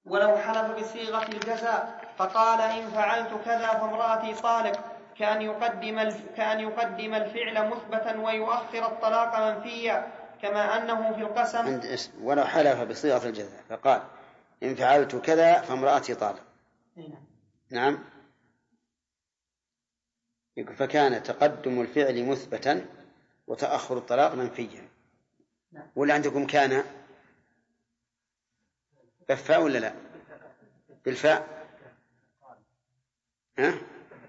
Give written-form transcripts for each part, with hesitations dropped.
ولو حلف بصيغة الجزاء فقال إن فعلت كذا فامرأتي طالق، كأن يقدم الفعل مثبتا ويؤخر الطلاق منفيا، كما أنه في القسم. ولو حلف بصيغة الجزاء فقال إن فعلت كذا فامرأتي طالق. نعم. فكان تقدم الفعل مثبتا وتأخر الطلاق منفيا. ولا عندكم كان بالفاء ولا لا؟ بالفاء. ها؟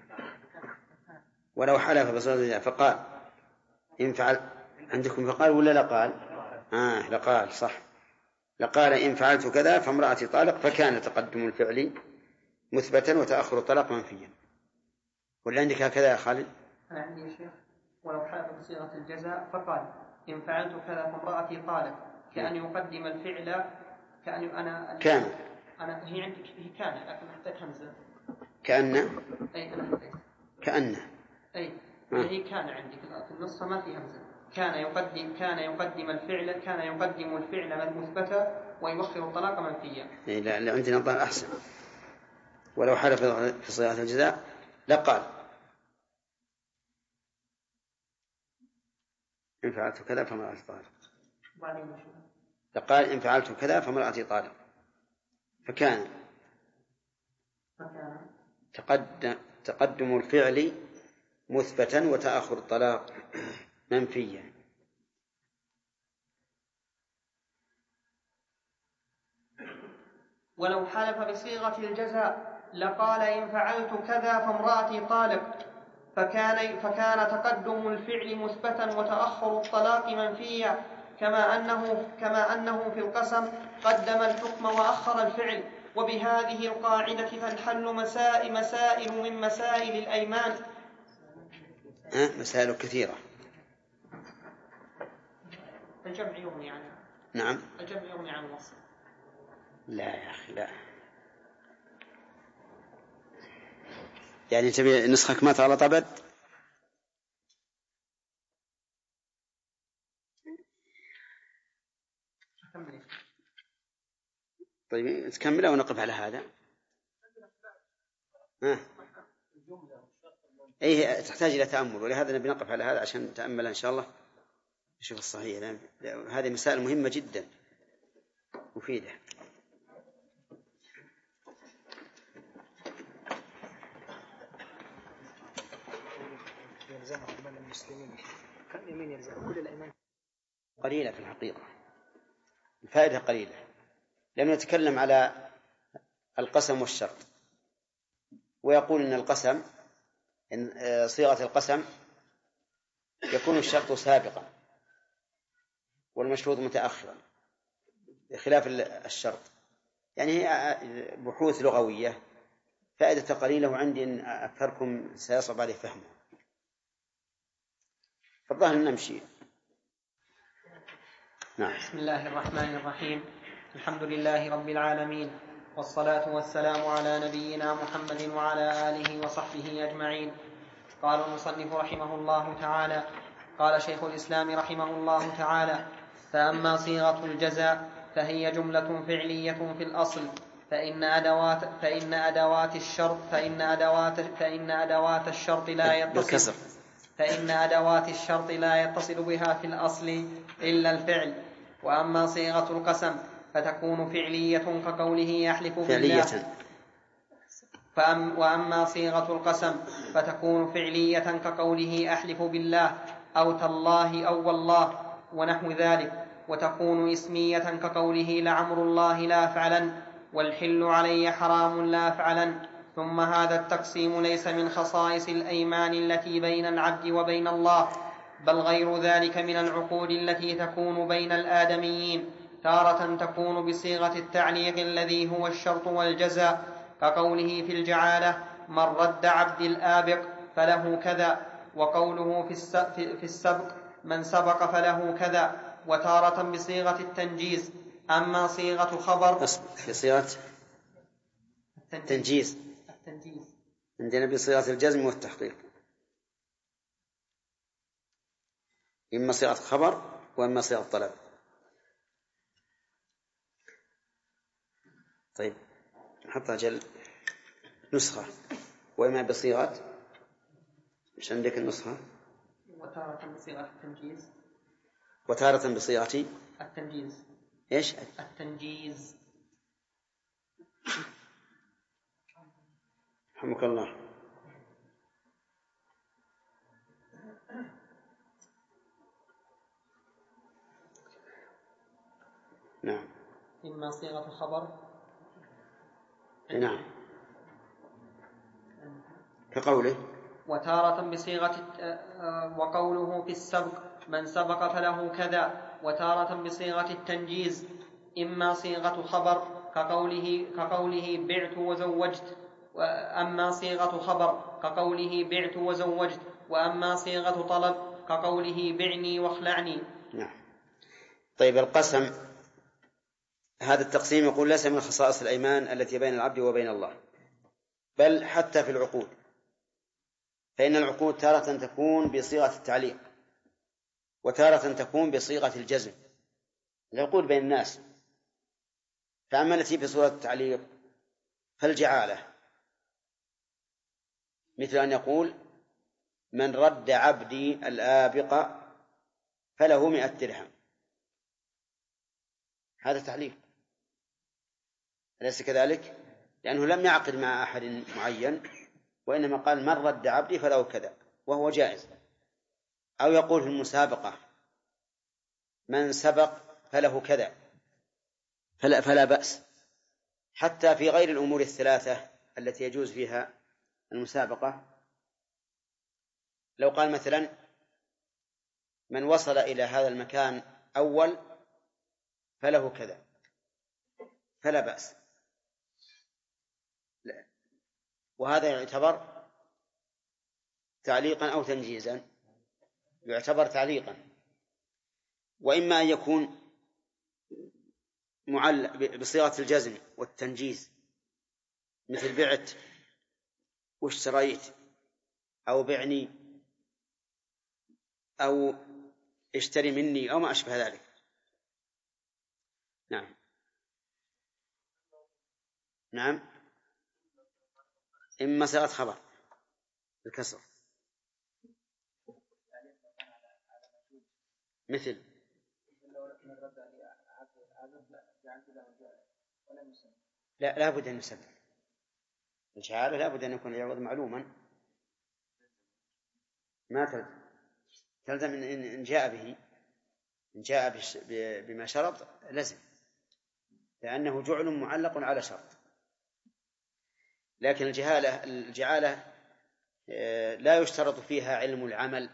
ولو حلف بصيغة الجزاء فقال إن فعل، عندكم فقال ولا لقال؟ لقال، صح. لقال إن فعلت كذا فامرأتي طالق، فكان تقدم الفعل مثبتا وتأخر الطلاق منفيا. ولا عندك هكذا يا خالد؟ أنا عندي يا شيخ ولو حلف بصيغة الجزاء فقال إن فعلت كذا فامرأتي طالق، كأن يقدم الفعل كأن هي عندك هي كان لكن حطيت همزة كأن. أي أنا حطيت كأن. أي هي كان عندك في النص ما في همزة. كان يقدم الفعل المثبت ويؤخر الطلاق منفيا. لا عندنا الظاهر أحسن. ولو حلف في صيغة الجزاء لقال إن فعلت كذا فامرأتي طالق. لقال إن فعلت كذا فامرأتي طالق، فكان تقدم الفعل مثبتا وتأخر الطلاق منفيا. ولو حلف بصيغة الجزاء لقال إن فعلت كذا فامرأتي طالق، فكان تقدم الفعل مثبتا وتأخر الطلاق منفيا، كما أنه في القسم قدم الحكم وأخر الفعل. وبهذه القاعدة تنحل مسائل من مسائل الأيمان. مسائل كثيرة. الجمع يغني عنه. نعم. الجمع يغني عن الوصف. لا يا أخي لا، يعني تبي نسخك ما تعلط أبد. طيب تكمل أو نقف على هذا؟ أي تحتاج إلى تأمل، ولهذا نبي نقف على هذا عشان نتأمل إن شاء الله نشوف الصحيح. هذه مسائل مهمة جدا مفيدة. يلزم أيمان المسلمين كم يمين يلزم؟ كل الأيمان قليلة في الحقيقة، الفائدة قليلة. لم نتكلم على القسم والشرط، ويقول إن القسم إن صيغة القسم يكون الشرط سابقا والمشروط متأخرا بخلاف الشرط. يعني هي بحوث لغوية، فائدة قليلة، وعندي أن أكثركم سيصعب عليه فهمه. فالظاهر نمشي. نعم. بسم الله الرحمن الرحيم. الحمد لله رب العالمين، والصلاة والسلام على نبينا محمد وعلى آله وصحبه أجمعين. قال المصنف رحمه الله تعالى: قال شيخ الإسلام رحمه الله تعالى: فأما صيغة الجزاء فهي جملة فعلية في الأصل، فإن أدوات الشرط لا يتصل بها في الأصل إلا الفعل. وأما صيغة القسم فتكون فعلية كقوله يحلف بالله. وأما صيغة القسم فتكون فعلية كقوله أحلف بالله أو تالله أو والله ونحو ذلك، وتكون اسمية كقوله لعمر الله لا أفعلن والحل علي حرام لا أفعلن. ثم هذا التقسيم ليس من خصائص الأيمان التي بين العبد وبين الله، بل غير ذلك من العقود التي تكون بين الآدميين، تارة تكون بصيغة التعليق الذي هو الشرط والجزاء، كقوله في الجعالة من رد عبد الآبق فله كذا، وقوله في السبق من سبق فله كذا، وتارة بصيغة التنجيز. أما صيغة خبر بصيغة التنجيز عندنا بصيغة الجزم والتحقيق، إما صيغة خبر وإما صيغة طلب. طيب حطها جل نسخة، وإما بصيغة، مش عندك النسخة؟ وتارة بصيغة التنجيز. وتارة بصيغة التنجيز. إيش؟ التنجيز. رحمك الله. نعم. إما صيغة خبر. نعم. كقوله وتارة بصيغة وقوله في السبق من سبق فله كذا، وتارة بصيغة التنجيز، إما صيغة خبر كقوله بعت وزوجت، وأما صيغة خبر كقوله بعت وزوجت، وأما صيغة طلب كقوله بعني واخلعني. نعم. طيب، القسم هذا التقسيم يقول ليس من خصائص الأيمان التي بين العبد وبين الله، بل حتى في العقود، فإن العقود تارة تكون بصيغة التعليق، وتارة تكون بصيغة الجزم، العقود بين الناس. فأما التي بصيغة التعليق فالجعالة، مثل أن يقول من رد عبدي الآبق فله 100 درهم، هذا تعليق، أليس كذلك؟ لأنه لم يعقد مع أحد معين، وإنما قال من رد عبدي فله كذا، وهو جائز. أو يقول في المسابقة من سبق فله كذا، فلا بأس، حتى في غير الأمور الثلاثة التي يجوز فيها المسابقة. لو قال مثلا من وصل إلى هذا المكان أول فله كذا، فلا بأس. لا. وهذا يعتبر تعليقا أو تنجيزا، يعتبر تعليقا. وإما أن يكون معلق بصيغة الجزم والتنجيز، مثل بعت واشتريت، أو بعني، أو اشتري مني، أو ما أشبه ذلك. نعم. نعم. إما صيغة خبر بالكسر، مثل لا بد أن يسبب الجعالة، لا بد أن يكون العوض معلوما، ما تلزم إن جاء بما شرط لزم، لأنه جعل معلق على شرط. لكن الجعالة لا يشترط فيها علم العمل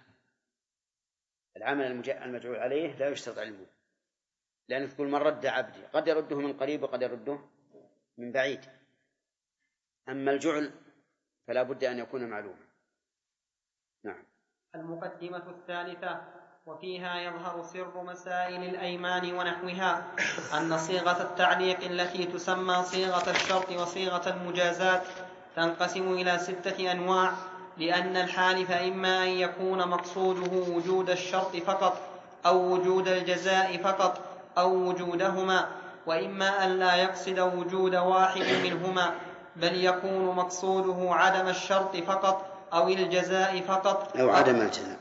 المجعول عليه، لا يشترط علمه، لأن تقول من رد عبدي قد يرده من قريب وقد يرده من بعيد. أما الجعل فلا بد أن يكون معلوما. نعم. المقدمة الثالثة. وفيها يظهر سر مسائل الأيمان ونحوها، أن صيغة التعليق التي تسمى صيغة الشرط وصيغة المجازات تنقسم إلى 6 أنواع، لأن الحالف إما أن يكون مقصوده وجود الشرط فقط، أو وجود الجزاء فقط، أو وجودهما، وإما أن لا يقصد وجود واحد منهما، بل يكون مقصوده عدم الشرط فقط أو الجزاء فقط، أو عدم الجزاء.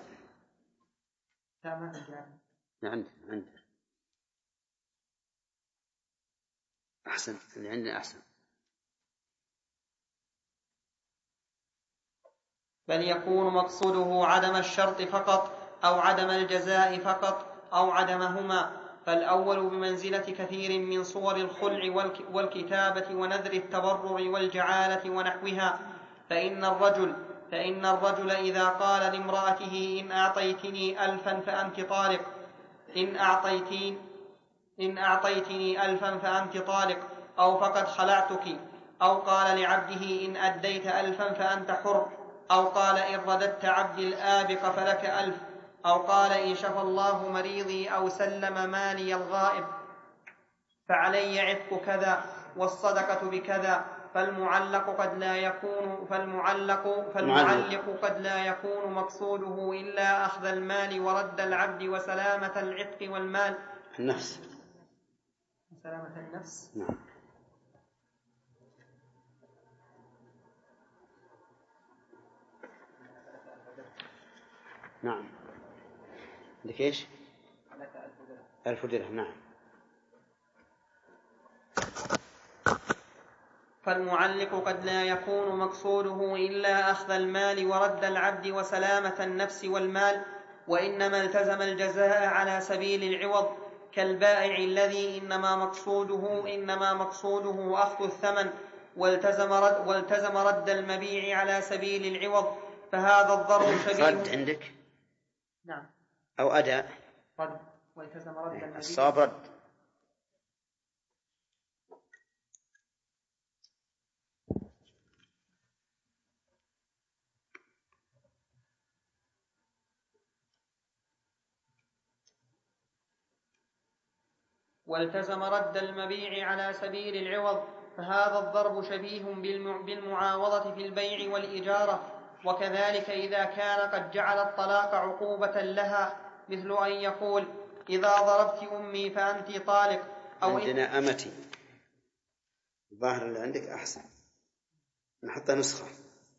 عندنا أحسن، اللي عندنا أحسن. بل يكون مقصوده عدم الشرط فقط أو عدم الجزاء فقط أو عدمهما. فالأول بمنزلة كثير من صور الخلع والكتابة ونذر التبرع والجعالة ونحوها. فإن الرجل إذا قال لامرأته إن أعطيتني 1000 فأنت طالق، إن أعطيتني 1000 فأنت طالق، أو فقد خلعتك، أو قال لعبده إن أديت 1000 فأنت حر، أو قال إن رددت عبدي الآبق فلك 1000، أو قال إن شفى الله مريضي، أو سلم مالي الغائب فعلي عتق كذا والصدقة بكذا. فالمعلق قد لا يكون مقصوده إلا أخذ المال ورد العبد وسلامة العتق والمال. النفس. سلامة النفس. نعم. نعم. عندك إيش؟ 1000 درهم. نعم. فالمعلق قد لا يكون مقصوده إلا أخذ المال ورد العبد وسلامة النفس والمال، وإنما التزم الجزاء على سبيل العوض، كالبائع الذي إنما مقصوده أخذ الثمن والتزم رد المبيع على سبيل العوض، فهذا الضرب شبيه. رد عندك؟ نعم. أو أداء؟ رد. والتزم رد المبيع. الصواب رد. والتزم رد المبيع على سبيل العوض، فهذا الضرب شبيه بالمعاوضة في البيع والإجارة. وكذلك إذا كان قد جعل الطلاق عقوبة لها، مثل أن يقول: إذا ضربت أمي فأنت طالق، أو عندنا أمتي. الظاهر اللي عندك أحسن، نحط نسخة.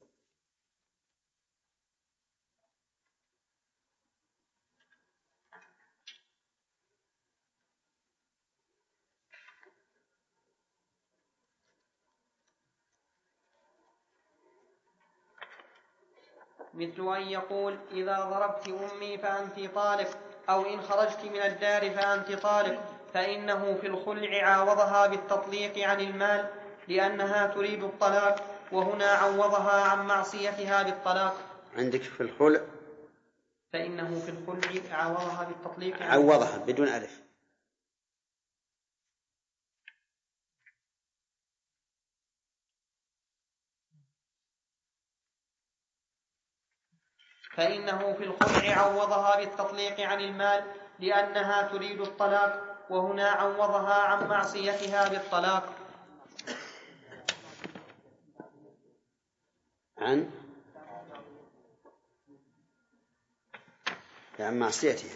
مثل أن يقول: إذا ضربت أمي فأنت طالق، أو إن خرجت من الدار فأنت طالق، فإنه في الخلع عاوضها بالتطليق عن المال لأنها تريد الطلاق، وهنا عوضها عن معصيتها بالطلاق. عندك في الخلع فإنه في الخلع عوضها بالتطليق عن عوضها بدون ألف. فإنه في الخلع عوضها بالتطليق عن المال لأنها تريد الطلاق، وهنا عوضها عن معصيتها بالطلاق. عن معصيتها.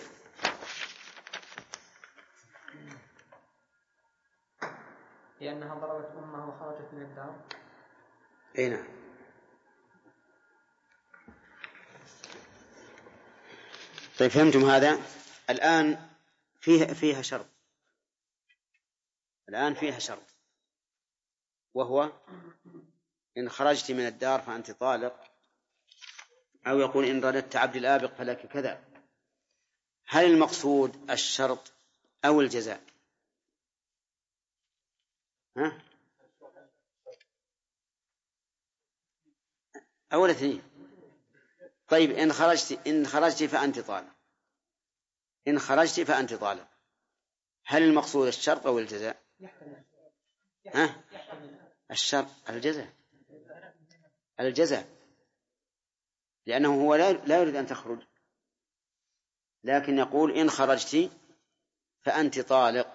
لأنها ضربت أمها وخرجت من الدار. أي نعم. طيب فهمتم هذا؟ الآن فيها شرط. الآن فيها شرط، وهو إن خرجت من الدار فأنت طالق، أو يقول إن رددت عبد الآبق فلك كذا. هل المقصود الشرط أو الجزاء؟ ها؟ أول اثنين. طيب إن خرجت فأنت طالق، إن خرجت فأنت طالق، هل المقصود الشرط أو الجزاء؟ ها؟ الشرط. الجزاء، لأنه هو لا يريد أن تخرج، لكن يقول إن خرجت فأنت طالق.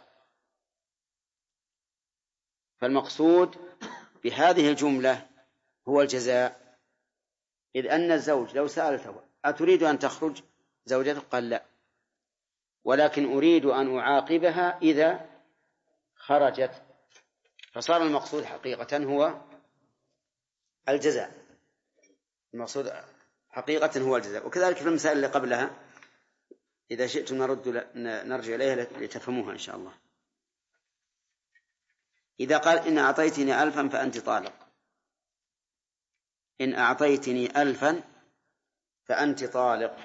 فالمقصود بهذه الجملة هو الجزاء، إذ أن الزوج لو سألته: أتريد أن تخرج زوجته؟ قال: لا، ولكن أريد أن أعاقبها إذا خرجت. فصار المقصود حقيقة هو الجزاء. المقصود حقيقة هو الجزاء. وكذلك في المسائل اللي قبلها إذا شئتم نرجع إليها لتفهموها إن شاء الله. إذا قال: إن أعطيتني 1000 فأنت طالق، إن أعطيتني 1000 فأنت طالق،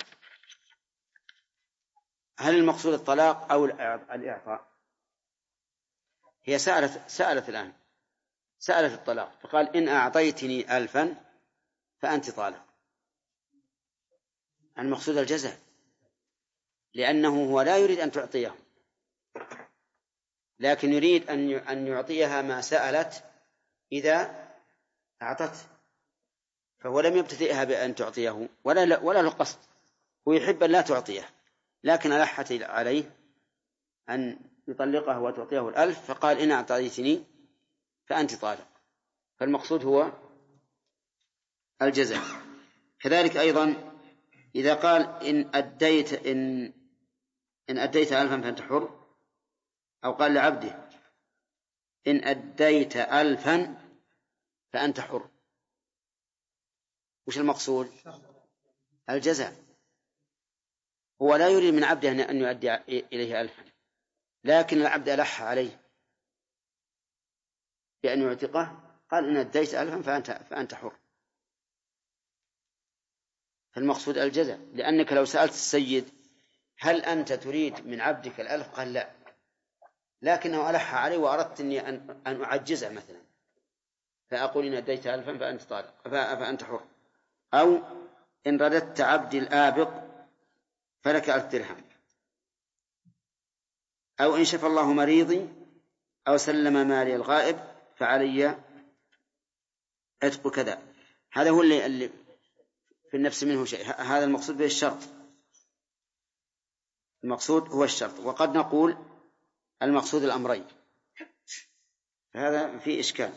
هل المقصود الطلاق أو الإعطاء؟ هي سألت الآن، سألت الطلاق، فقال: إن أعطيتني 1000 فأنت طالق. المقصود الجزاء، لأنه هو لا يريد أن تعطيه، لكن يريد أن يعطيها ما سألت إذا أعطته، فهو لم يبتدئها بأن تعطيه ولا له قصد، ويحب أن لا تعطيه، لكن ألحت عليه أن يطلقها وتعطيه 1000، فقال: إن أعطيتني فأنت طالق. فالمقصود هو الجزاء. كذلك أيضا إذا قال: إن أديت 1000 فأنت حر، أو قال لعبده: إن أديت 1000 فأنت حر، وش المقصود؟ الجزاء، هو لا يريد من عبده أن يؤدي إليه ألفا، لكن العبد ألح عليه بأن يعتقه، قال إن أديت ألفا فأنت حر. فالمقصود الجزاء، لأنك لو سألت السيد هل أنت تريد من عبدك الألف؟ قال لا، لكنه ألح عليه وأردت أني أن أعجزه مثلا، فأقول إن أديت ألفا فأنت طالق فأنت حر. أو إن رددت عبدي الآبق فلك 1000 درهم. أو إن شفى الله مريضي أو سلم مالي الغائب فعلي عتق كذا. هذا هو اللي في النفس منه شيء، هذا المقصود به الشرط، المقصود هو الشرط. وقد نقول المقصود الأمرين، هذا فيه إشكال.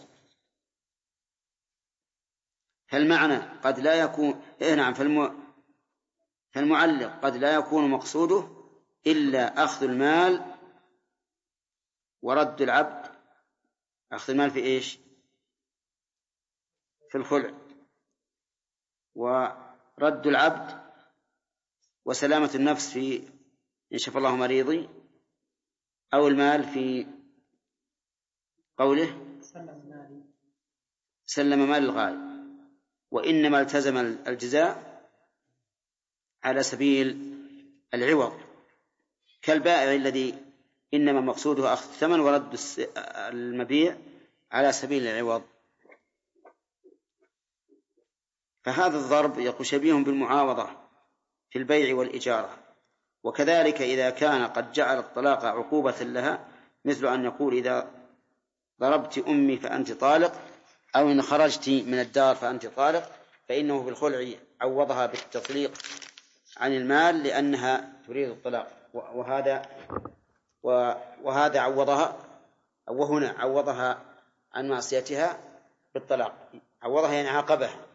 فالمعنى قد لا يكون نعم، فالمعلق قد لا يكون مقصوده إلا أخذ المال ورد العبد. أخذ المال في إيش؟ في الخلع، ورد العبد وسلامة النفس في إن شفى الله مريضي، أو المال في قوله سلم مال الغائب. وإنما التزم الجزاء على سبيل العوض، كالبائع الذي إنما مقصوده أخذ الثمن ورد المبيع على سبيل العوض. فهذا الضرب يقول شبيه بالمعاوضة في البيع والإجارة. وكذلك إذا كان قد جعل الطلاق عقوبة لها، مثل أن يقول إذا ضربت أمي فأنت طالق، أو إن خرجت من الدار فأنت طالق، فإنه في الخلع عوضها بالتطليق عن المال لأنها تريد الطلاق، وهذا عوضها، وهنا عوضها عن معصيتها بالطلاق، عوضها يعني عاقبها.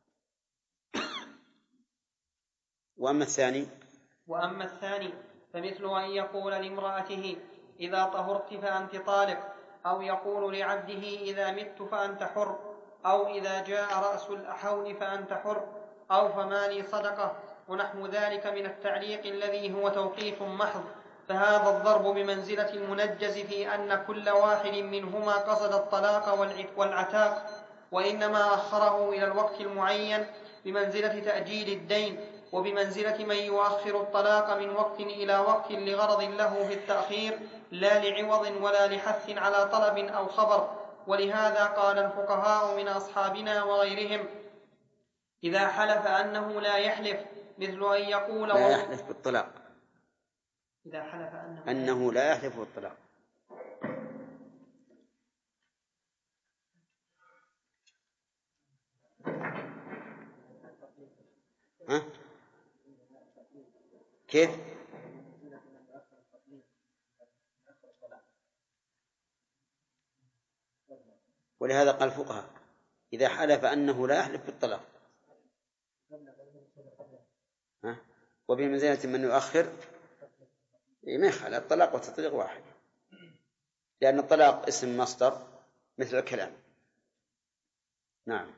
وأما الثاني فمثل أن يقول لامرأته إذا طهرت فأنت طالق، أو يقول لعبده إذا مت فأنت حر، أو إذا جاء رأس الحول فأنت حر، أو فمالي صدقة، ونحو ذلك من التعليق الذي هو توقيف محض. فهذا الضرب بمنزلة المنجز في أن كل واحد منهما قصد الطلاق والعتاق، وإنما أخره إلى الوقت المعين بمنزلة تأجيل الدين، وبمنزلة من يؤخر الطلاق من وقت إلى وقت لغرض له في التأخير، لا لعوض ولا لحث على طلب أو خبر. ولهذا قال الفقهاء من أصحابنا وغيرهم إذا حلف أنه لا يحلف، مثل أن يقول لا يحلف بالطلاق، إذا حلف أنه لا يحلف بالطلاق. ها؟ كيف؟ ولهذا قال الفقهاء إذا حلف أنه لا يحلف بالطلاق، وبمنزلة من يؤخر، ما يخالف، الطلاق والتطليق واحد، لأن الطلاق اسم مصدر مثل الكلام. نعم.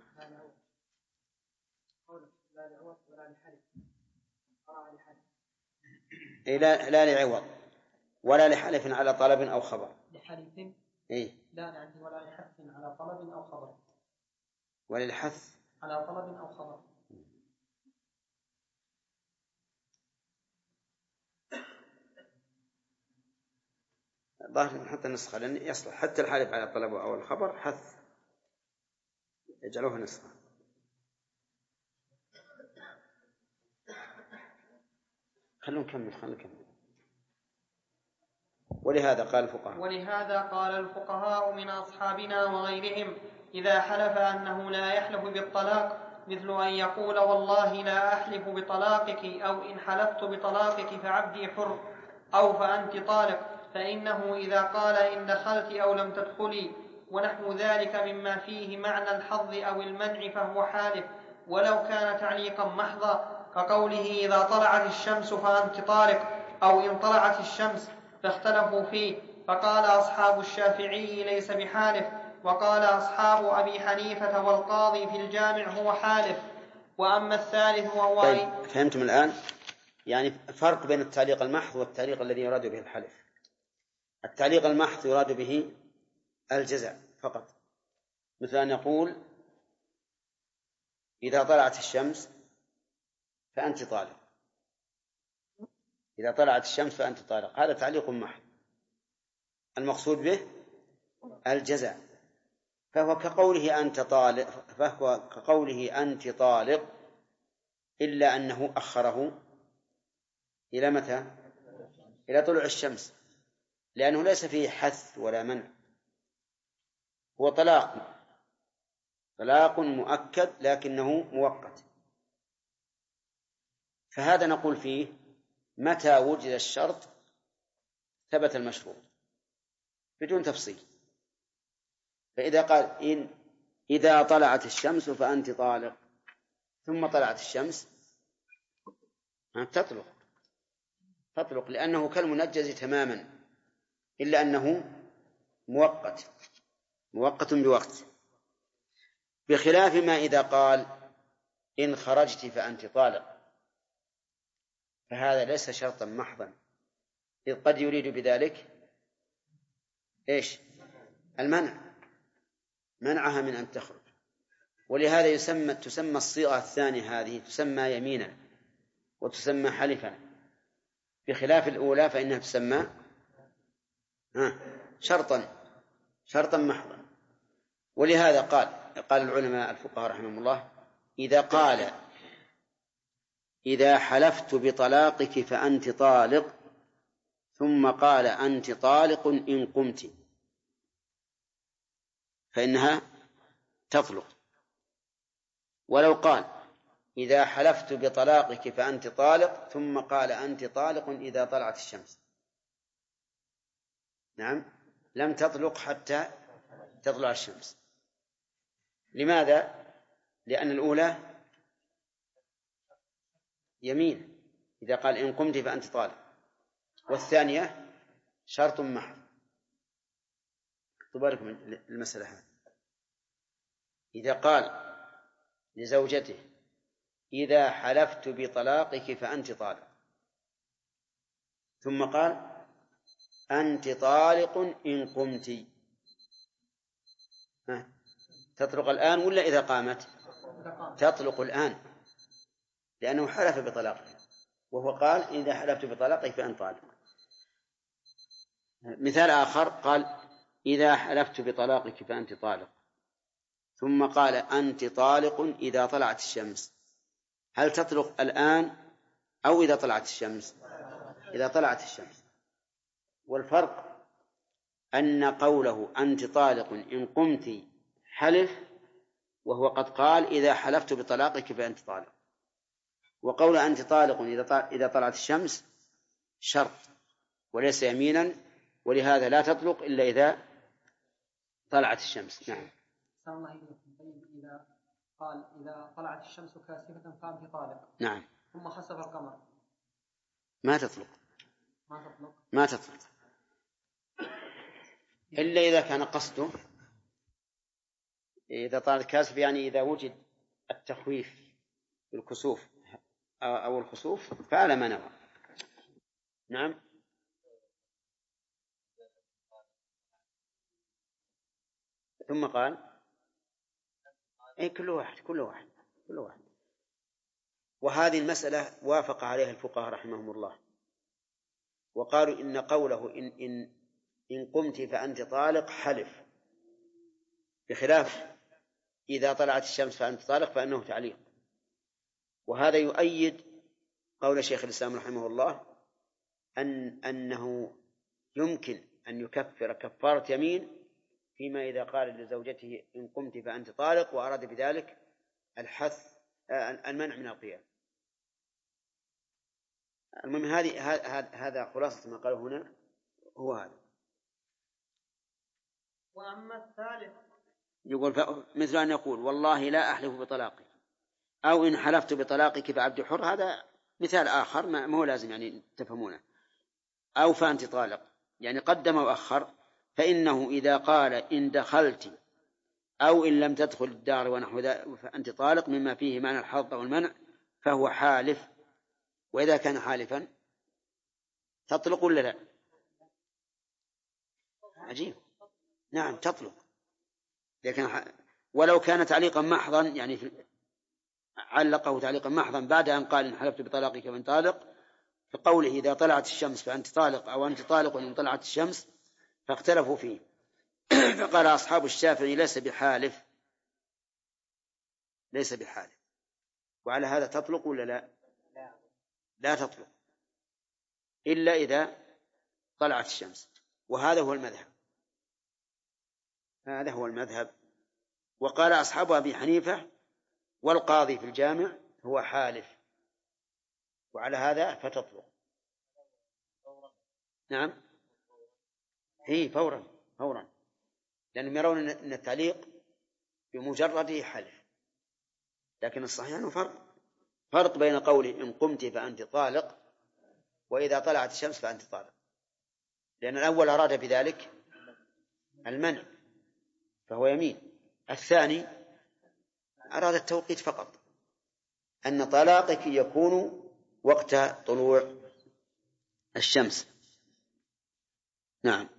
لا لعوض ولا لحلف على طلب أو خبر. لحلف إيه؟ لا يعني ولا لحث على طلب أو خبر. ولا لحث على طلب أو خبر. ظاهر نحط النسخة لأن يصلح حتى الحلف على الطلب أو الخبر حث، يجعلوها نسخة. خلونا نكمل. ولهذا قال الفقهاء من أصحابنا وغيرهم إذا حلف أنه لا يحلف بالطلاق، مثل أن يقول والله لا أحلف بطلاقك، أو إن حلفت بطلاقك فعبدي حر، أو فأنت طالق، فإنه إذا قال إن دخلت أو لم تدخلي ونحو ذلك مما فيه معنى الحظ أو المنع فهو حالف، ولو كان تعليقا محضا، كقوله إذا طلعت الشمس فأنت طالق، أو إن طلعت الشمس، فاختلفوا فيه، فقال أصحاب الشافعي ليس بحالف، وقال أصحاب أبي حنيفة والقاضي في الجامع هو حالف. وأما الثالث وهو طيب، فهمتم الآن؟ يعني فرق بين التعليق المحض والتعليق الذي يراد به الحلف. التعليق المحض يراد به الجزاء فقط، مثل أن يقول إذا طلعت الشمس فأنت طالق، إذا طلعت الشمس فأنت طالق، هذا تعليق محض، المقصود به الجزاء. فهو كقوله أنت طالق، إلا أنه أخره إلى متى؟ إلى طلوع الشمس، لأنه ليس فيه حث ولا منع، هو طلاق مؤكد لكنه مؤقت. فهذا نقول فيه متى وجد الشرط ثبت المشروط بدون تفصيل. فإذا قال إذا طلعت الشمس فأنت طالق، ثم طلعت الشمس تطلق لأنه كالمنجز تماما، إلا أنه مؤقت بوقت، بخلاف ما إذا قال إن خرجت فأنت طالق، فهذا ليس شرطا محضا، إذ قد يريد بذلك إيش؟ منعها من أن تخرج. ولهذا تسمى الصيغة الثانية هذه تسمى يمينا وتسمى حلفا، بخلاف الأولى فإنها تسمى شرطا محضا. ولهذا قال العلماء الفقهاء رحمهم الله إذا قال إذا حلفت بطلاقك فأنت طالق، ثم قال أنت طالق إن قمت، فإنها تطلق. ولو قال إذا حلفت بطلاقك فأنت طالق، ثم قال أنت طالق إذا طلعت الشمس، نعم، لم تطلق حتى تطلع الشمس. لماذا؟ لأن الأولى يمين إذا قال إن قمت فأنت طالق، والثانية شرط محض. تبارك من المسألة هذه، إذا قال لزوجته إذا حلفت بطلاقك فأنت طالق، ثم قال أنت طالق إن قمت، تطلق الآن ولا إذا قامت؟ تطلق الآن، لأنه حلف بطلاقه، وهو قال إذا حلفت بطلاقك فأنت طالق. مثال آخر قال إذا حلفت بطلاقك فأنت طالق، ثم قال أنت طالق إذا طلعت الشمس، هل تطلق الآن أو إذا طلعت الشمس؟ إذا طلعت الشمس. والفرق أن قوله أنت طالق إن قمت حلف، وهو قد قال إذا حلفت بطلاقك فأنت طالق، وقول أنت طالق إذا طلعت الشمس شرط وليس يمينا، ولهذا لا تطلق إلا إذا طلعت الشمس. نعم. إذا قال إذا طلعت الشمس كاسفة فأنت طالق، نعم، ثم خسف القمر، ما تطلق إلا إذا كان قصده إذا طلعت كاسف، يعني إذا وجد التخويف بالكسوف أو الخسوف فعلى ما نرى. نعم. ثم قال كل واحد. وهذه المسألة وافق عليها الفقهاء رحمهم الله، وقالوا إن قوله إن قمت فأنت طالق حلف، بخلاف إذا طلعت الشمس فأنت طالق فإنه تعليق. وهذا يؤيد قول شيخ الإسلام رحمه الله أنه يمكن أن يكفر كفارة يمين فيما إذا قال لزوجته إن قمت فأنت طالق وأراد بذلك المنع من القيام. المهم هذا خلاصة ما قاله هنا هو هذا. وأما الثالث يقول مثل أن يقول والله لا أحلف بطلاقك، أو إن حلفت بطلاقك فعبد حر، هذا مثال آخر ما هو لازم يعني تفهمونه. أو فأنت طالق يعني قدم وأخر، فإنه إذا قال إن دخلت أو إن لم تدخل الدار ونحو ذلك فأنت طالق مما فيه معنى الحظ والمنع، فهو حالف وإذا كان حالفا تطلق ولا لا؟ عجيب. نعم تطلق. لكن ولو كان تعليقا محضا، يعني علقه تعليقا محضا بعد أن قال إن حلفت بطلاقك فأنت طالق، فقوله إذا طلعت الشمس فأنت طالق أو أنت طالق وإن طلعت الشمس، فاختلفوا فيه. فقال أصحاب الشافعي ليس بحالف، ليس بحالف. وعلى هذا تطلق ولا لا؟ لا تطلق إلا إذا طلعت الشمس، وهذا هو المذهب، هذا هو المذهب. وقال أصحاب أبي حنيفة والقاضي في الجامع هو حالف، وعلى هذا فتطلق. نعم هي فورا فورا، لأنهم يرون أن التعليق بمجرده حلف. لكن الصحيح أنه فرق بين قوله إن قمت فأنت طالق وإذا طلعت الشمس فأنت طالق، لأن الأول أراد بذلك المنع فهو يمين، الثاني أراد التوقيت فقط، أن طلاقك يكون وقت طلوع الشمس. نعم.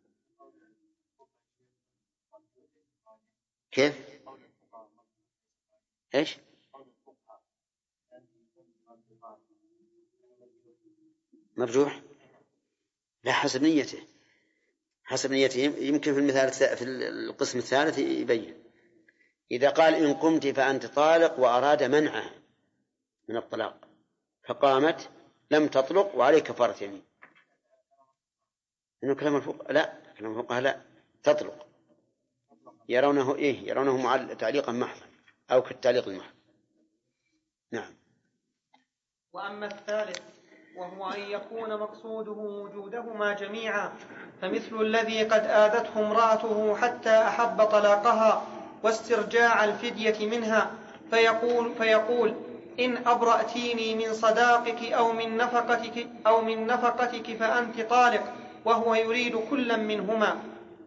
كيف؟ إيش؟ مرجوح؟ لا، حسب نيته، حسب نيته. يمكن في المثال في القسم الثالث يبين. إذا قال إن قمت فأنت طالق وأراد منعه من الطلاق فقامت لم تطلق وعليه كفارة يمين. إنه كلام الفقهاء لا، كلام الفقهاء لا تطلق، يرونه يرونه تعليقا محضا أو كالتعليق المحض. نعم. وأما الثالث وهو أن يكون مقصوده وجودهما جميعا، فمثل الذي قد آذته امرأته حتى أحب طلاقها واسترجاع الفدية منها، فيقول إن أبرأتيني من صداقك أو من نفقتك فأنت طالق، وهو يريد كلا منهما.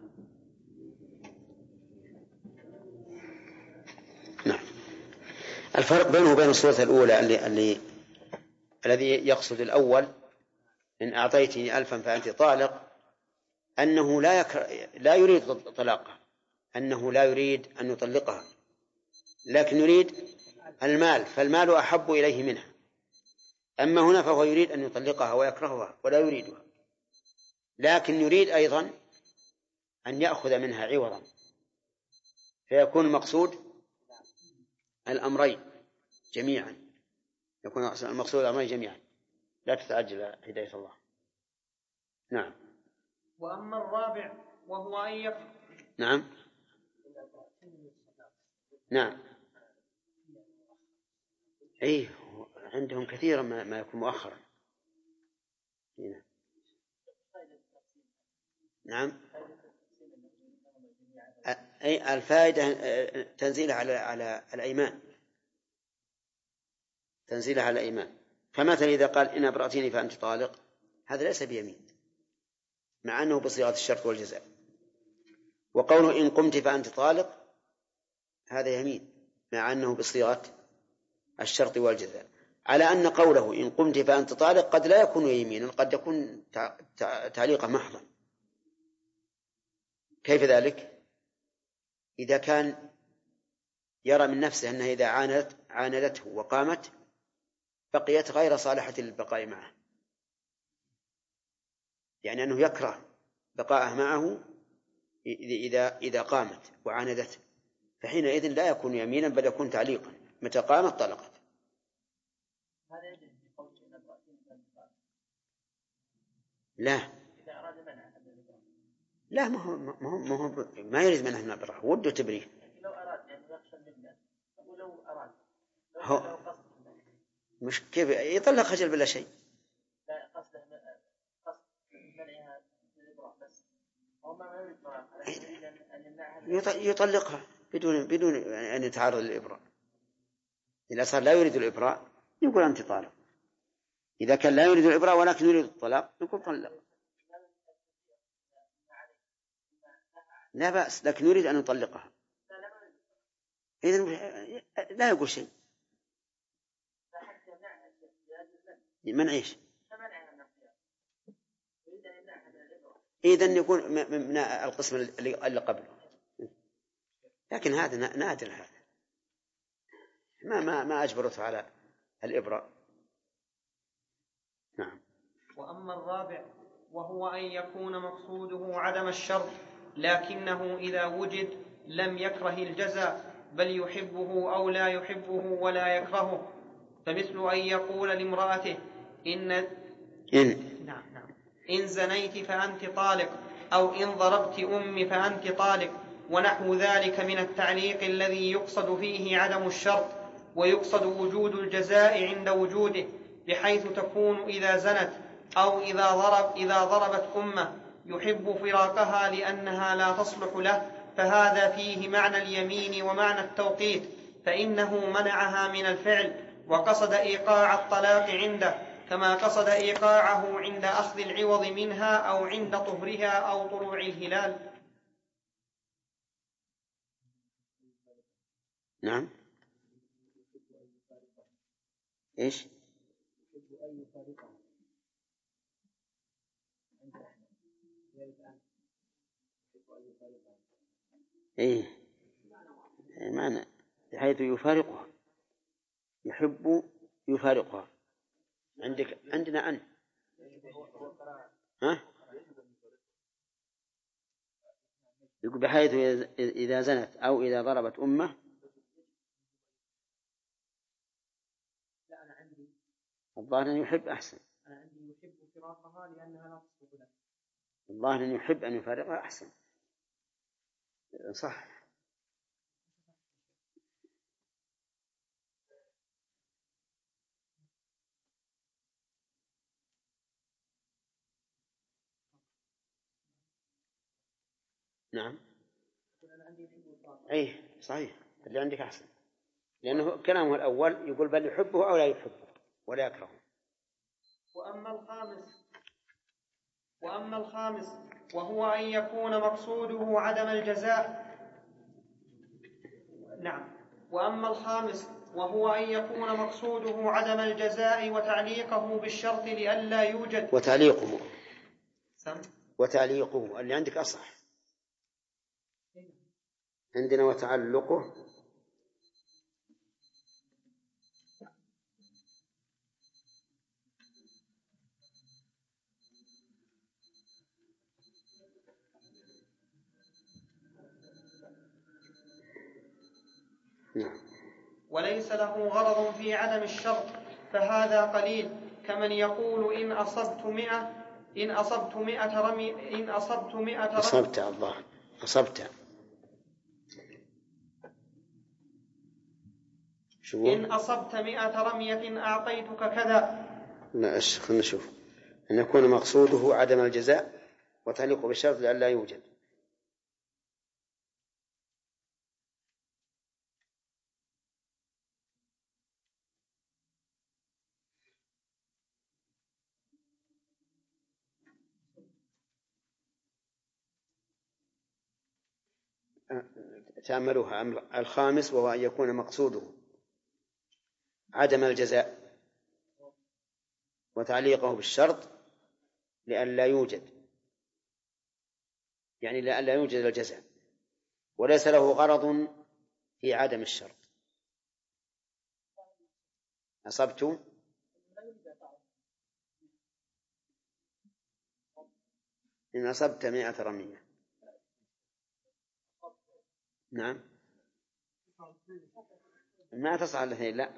نعم. الفرق بينه وبين الصورة الأولى الذي يقصد الأول إن أعطيتني 1000 فأنت طالق، أنه لا يريد طلاقها، أنه لا يريد أن يطلقها، لكن يريد المال، فالمال أحب إليه منها. أما هنا فهو يريد أن يطلقها ويكرهها ولا يريدها، لكن يريد أيضا أن يأخذ منها عوضا، فيكون المقصود الأمرين جميعا، يكون المقصود الأمرين جميعا. لا تتعجل هداية الله. نعم. وأما الرابع وهو أن يكون نعم. نعم. أيه عندهم كثيرا ما يكون مؤخرا. نعم. أي الفائدة تنزيلها على الأيمان، تنزيلها على الأيمان. فمثلا إذا قال إن أبرأتيني فأنت طالق، هذا ليس بيمين مع أنه بصيغة الشرط والجزاء. وقوله إن قمت فأنت طالق هذا يمين مع أنه بصيغة الشرط والجزاء، على أن قوله إن قمت فأنت طالق قد لا يكون يمينا، قد يكون تعليقا محضا. كيف ذلك؟ إذا كان يرى من نفسه أنها إذا عاندته وقامت بقيت غير صالحة للبقاء معه، يعني أنه يكره بقاءه معه إذا قامت وعاندته، فحينئذ لا يكون يمينا بل يكون تعليقا، متى قامت طلقت. لا لا، ما يريد منها من البراءة، وده تبريه. لو أراد يعني يخشى منه، ولو أراد هو مش كيف يطلق خجل بلا شيء. لا قصد منعها بالإبراء بس، هو ما يريد أن يطلقها بدون أن يتعرض للإبراء. إذا صار لا يريد الإبراء يقول أنت طالق، إذا كان لا يريد الإبراء ولكن يريد الطلاق يقول طلق، لا بأس، لكن يريد أن يطلقها إذن لا يقول شيء. منع إيش؟ إذن يكون من القسم اللي قبله، لكن هذا نادر، هذا ما أجبرته على الإبراء. نعم. وأما الرابع وهو أن يكون مقصوده عدم الشر، لكنه إذا وجد لم يكره الجزاء بل يحبه أو لا يحبه ولا يكرهه، فمثل أن يقول لامرأته إن زنيت فأنت طالق، أو إن ضربت أمي فأنت طالق، ونحو ذلك من التعليق الذي يقصد فيه عدم الشرط ويقصد وجود الجزاء عند وجوده، بحيث تكون إذا زنت أو إذا ضربت أمه يحب فراقها لأنها لا تصلح له، فهذا فيه معنى اليمين ومعنى التوقيت، فإنه منعها من الفعل وقصد إيقاع الطلاق عنده، كما قصد إيقاعه عند أخذ العوض منها أو عند طهرها أو طلوع الهلال. نعم. إيش؟ إيه معنى بحيث يفارقها، يحب يفارقها. عندنا أن يقول بحيث إذا زنت أو إذا ضربت أمه. لا أنا عندي الظاهر أن يحب أحسن. أنا عندي يحب فراقها لأنها لا تصلح له. الظاهر أن يحب أن يفارقها أحسن. صح. نعم. أي صحيح، اللي عندك أحسن، لأنه كلامه الأول يقول بل يحبه أو لا يحبه ولا يكرهه. وأما الخامس وهو أن يكون مقصوده عدم الجزاء. نعم. وأما الخامس وهو أن يكون مقصوده عدم الجزاء وتعليقه بالشرط لئلا يوجد. وتعليقه اللي عندك أصح. عندنا وتعلقه. وليس له غرض في عدم الشرط، فهذا قليل، كمن يقول إن أصبت 100 رمية إن أصبت 100 رمية أعطيتك كذا. لا خلنا نشوف. أن يكون مقصوده عدم الجزاء وتعليقه بالشرط لئلا يوجد. تأملوها. الخامس وهو أن يكون مقصوده عدم الجزاء وتعليقه بالشرط لئلا يوجد، يعني لئلا يوجد الجزاء، وليس له غرض في عدم الشرط. أصبت إن أصبت 100 رمية. نعم ما تصح الاثنين. لا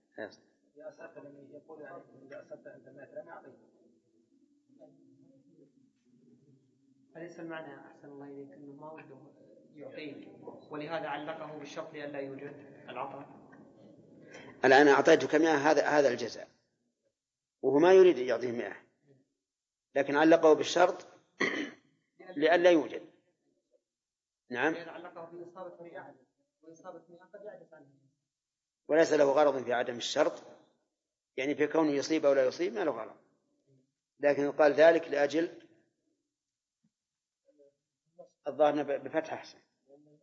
أليس المعنى أحسن الله إليك أنه ما وده يعطيك ولهذا علقه بالشرط لئلا يوجد العطاء؟ الآن أعطيتك 100، هذا الجزاء، وهو ما يريد يعطيه 100، لكن علقه بالشرط لئلا يوجد. نعم. وليس له غرض في عدم الشرط، يعني في كونه يصيب أو لا يصيب ما له غرض، لكن قال ذلك لأجل الظاهر بفتح أحسن.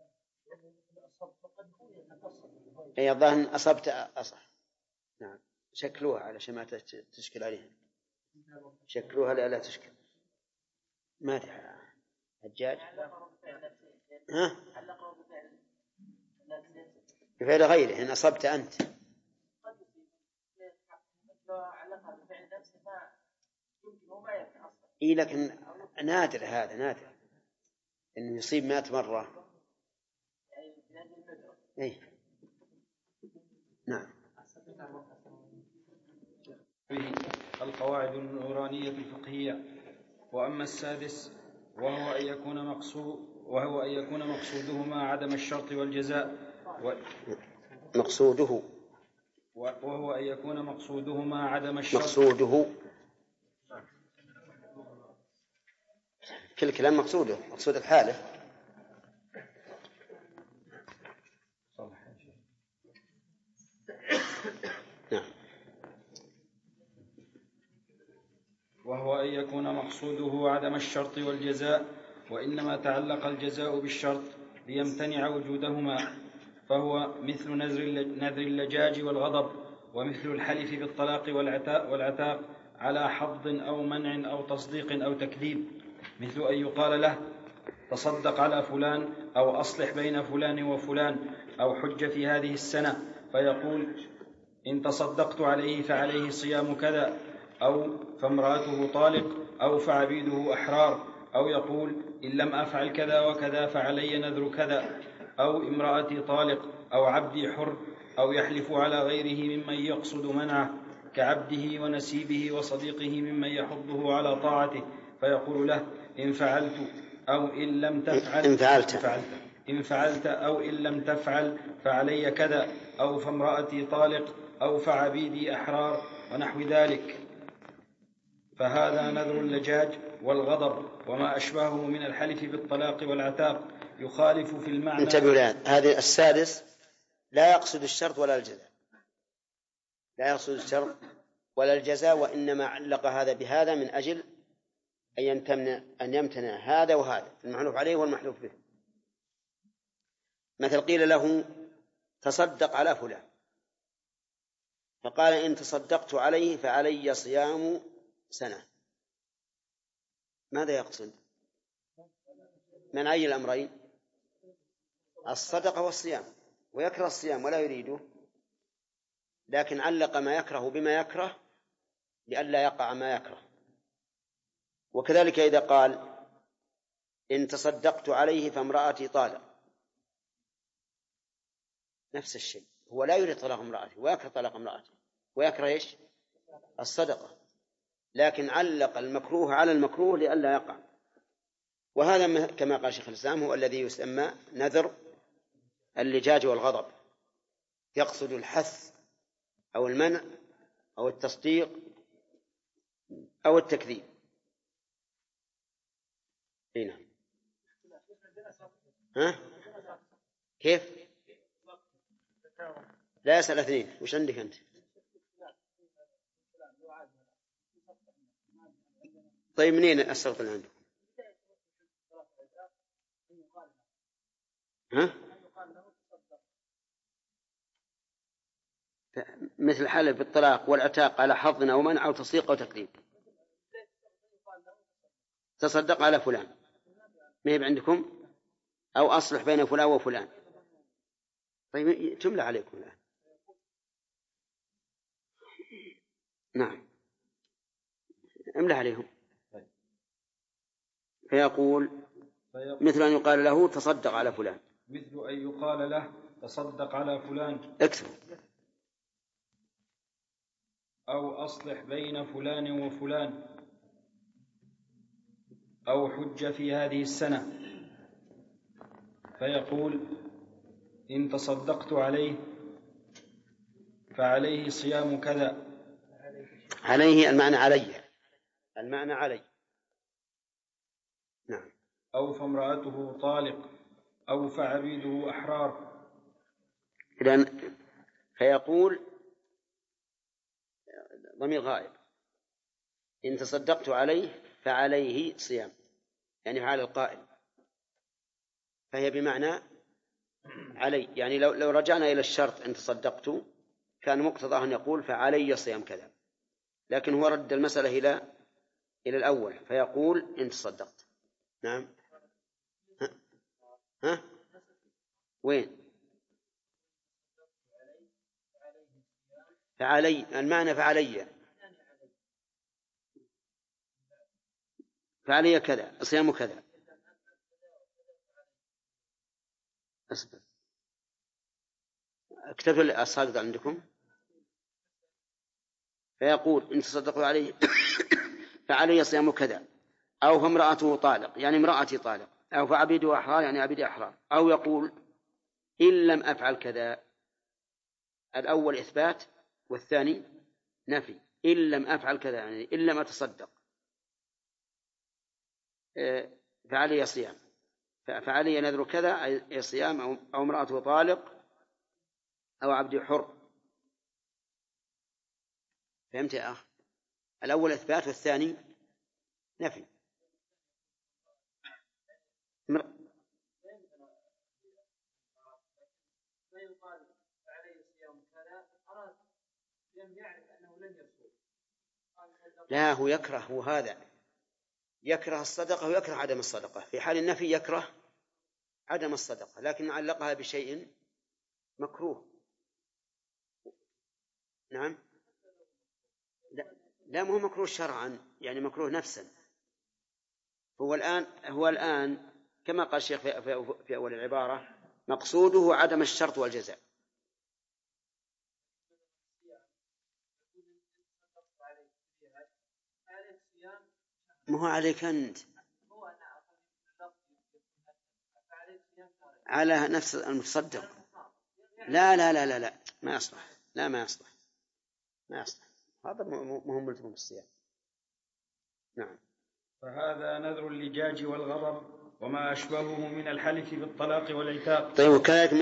أي الظاهر أصبت أصح. نعم. شكلوها علشان ما تشكل عليها، شكلوها لا تشكل. ما أدري حجاج. ها؟ بفعل غيره إن أصبت أنت. إيه لكن نادر، هذا نادر إنه يصيب 100 مرة. إيه نعم. القواعد النورانية الفقهية. وأما السادس وهو أن يكون مقصودهما عدم الشرط والجزاء وهو أن يكون مقصودهما عدم الشرط. مقصوده كل كلام مقصود الحالة. نعم. وهو أن يكون مقصوده عدم الشرط والجزاء، وإنما تعلق الجزاء بالشرط ليمتنع وجودهما، فهو مثل نذر اللجاج والغضب، ومثل الحلف بالطلاق والعتاق على حظ أو منع أو تصديق أو تكذيب، مثل أن يقال له تصدق على فلان، أو أصلح بين فلان وفلان، أو حج في هذه السنة، فيقول إن تصدقت عليه فعليه صيام كذا، أو فامرأته طالق، أو فعبيده أحرار، أو يقول إن لم أفعل كذا وكذا فعلي نذر كذا، أو امرأتي طالق، أو عبدي حر، أو يحلف على غيره ممن يقصد منعه كعبده ونسيبه وصديقه ممن يحضه على طاعته، فيقول له إن فعلت أو إن لم تفعل إن فعلت أو إن لم تفعل فعلي كذا، أو فامرأتي طالق، أو فعبيدي أحرار، ونحو ذلك. فهذا نذر اللجاج والغضب وما أشبهه من الحلف بالطلاق والعتاق يخالف في المعنى. انتبهوا الآن، هذا السادس لا يقصد الشرط ولا الجزاء، لا يقصد الشرط ولا الجزاء، وإنما علق هذا بهذا من أجل أن يمتنع هذا وهذا، المحلوف عليه والمحلوف به. مثل قيل له تصدق على فلان، فقال إن تصدقت عليه فعلي صيام سنة. ماذا يقصد؟ من أي الأمرين؟ الصدقة والصيام، ويكره الصيام ولا يريده، لكن علق ما يكره بما يكره لئلا يقع ما يكره. وكذلك إذا قال إن تصدقت عليه فامرأتي طالق، نفس الشيء، هو لا يريد طلاق امرأته ويكره طلاق امرأته ويكره إيش؟ الصدقة، لكن علق المكروه على المكروه لئلا يقع. وهذا كما قال شيخ الإسلام هو الذي يسمى نذر اللجاج والغضب، يقصد الحث أو المنع أو التصديق أو التكذيب. هنا ها؟ كيف؟ لا يسأل اثنين، وش عندك أنت؟ طيب منين الشرط اللي عندك؟ ها؟ مثل حلف بالطلاق والعتاق على حظ أو منع أو تصديق أو تكذيب. تصدق على فلان، ما هي عندكم؟ أو أصلح بين فلان وفلان. طيب جملة عليكم الآن. نعم املح عليهم. فيقول مثل أن يقال له تصدق على فلان، مثل أن يقال له تصدق على فلان، اكتب، أو أصلح بين فلان وفلان، أو حج في هذه السنة، فيقول إن تصدقت عليه فعليه صيام كذا. عليه المعنى علي، المعنى علي. نعم. أو فامرأته طالق، أو فعبيده أحرار. إذن فيقول ضمير غائب إن تصدقت عليه فعليه صيام، يعني على القائل، فهي بمعنى علي. يعني لو رجعنا إلى الشرط إن تصدقت كان مقتضاه أن يقول فعلي صيام كذا، لكن هو رد المسألة إلى الأول فيقول إن تصدقت. نعم. ها؟ وين؟ فعلي، المعنى فعلي كذا صيام كذا. أصبر، اكتبوا الصادق عندكم. فيقول إن تصدقوا عليه فعلي صيام كذا، أو فامرأته طالق يعني امرأتي طالق، أو فعبيده أحرار يعني عبيدي أحرار، أو يقول إن لم أفعل كذا. الأول إثبات والثاني نفي. إن لم أفعل كذا يعني إن لم أتصدق فعلي صيام، فعلي نذر كذا أي صيام، أو امرأته طالق أو عبد حر. فهمت يا أخ؟ الأول إثبات والثاني نفي. لا، هو يكره، هو هذا يكره الصدقة ويكره عدم الصدقة. في حال النفي يكره عدم الصدقة، لكن علقها بشيء مكروه. نعم. لا مو مكروه شرعا، يعني مكروه نفسا. هو الآن كما قال الشيخ في أول العبارة مقصوده عدم الشرط والجزاء. ما هو عليك أنت على نفس المتصدق. لا لا لا لا لا ما يصلح، لا ما يصلح، ما يصلح، هذا مهم ملزم بالصيام. نعم. فهذا نذر اللجاج والغضب وما أشبهه من الحلف بالطلاق والعتاق. طيب، وكذلك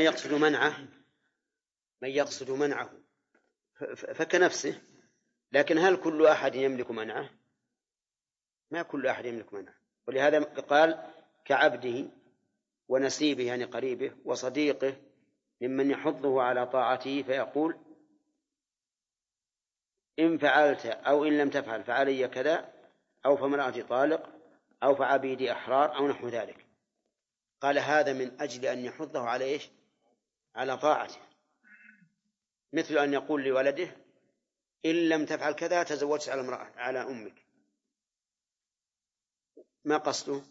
من يقصد منعه فكنفسه. لكن هل كل أحد يملك منعه؟ ما كل أحد يملك منعه، ولهذا قال كعبده ونسيبه يعني قريبه وصديقه ممن يحضه على طاعته، فيقول إن فعلت أو إن لم تفعل فعلي كذا، أو فامرأتي طالق، أو فعبيدي أحرار، أو نحو ذلك. قال هذا من أجل أن يحضه على إيش؟ على طاعته. مثل أن يقول لولده إن لم تفعل كذا تزوجت على امرأة على أمك. ما قصده؟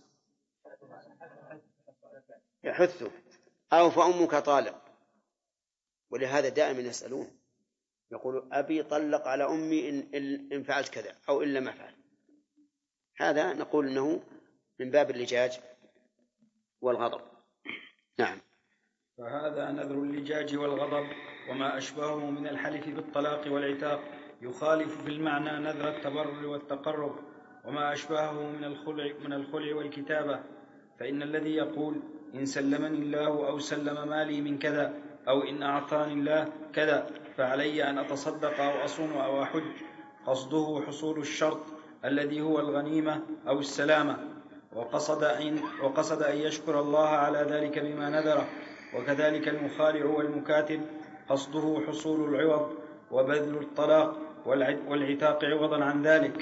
يحثه. أو فأمك طالق، ولهذا دائما يسألون يقول أبي طلق على أمي إن فعلت كذا أو إن لم أفعل. هذا نقول إنه من باب اللجاج والغضب. نعم. فهذا نذر اللجاج والغضب وما أشبهه من الحلف بالطلاق والعتاق يخالف في المعنى نذر التبرر والتقرب وما أشبهه من الخلع والكتابة. فإن الذي يقول إن سلمني الله أو سلم مالي من كذا، أو إن أعطاني الله كذا فعلي أن أتصدق أو أصوم أو أحج، قصده حصول الشرط الذي هو الغنيمة أو السلامة، وقصد أن يشكر الله على ذلك بما نذره. وكذلك المخالع والمكاتب قصده حصول العوض وبذل الطلاق والعتاق عوضا عن ذلك.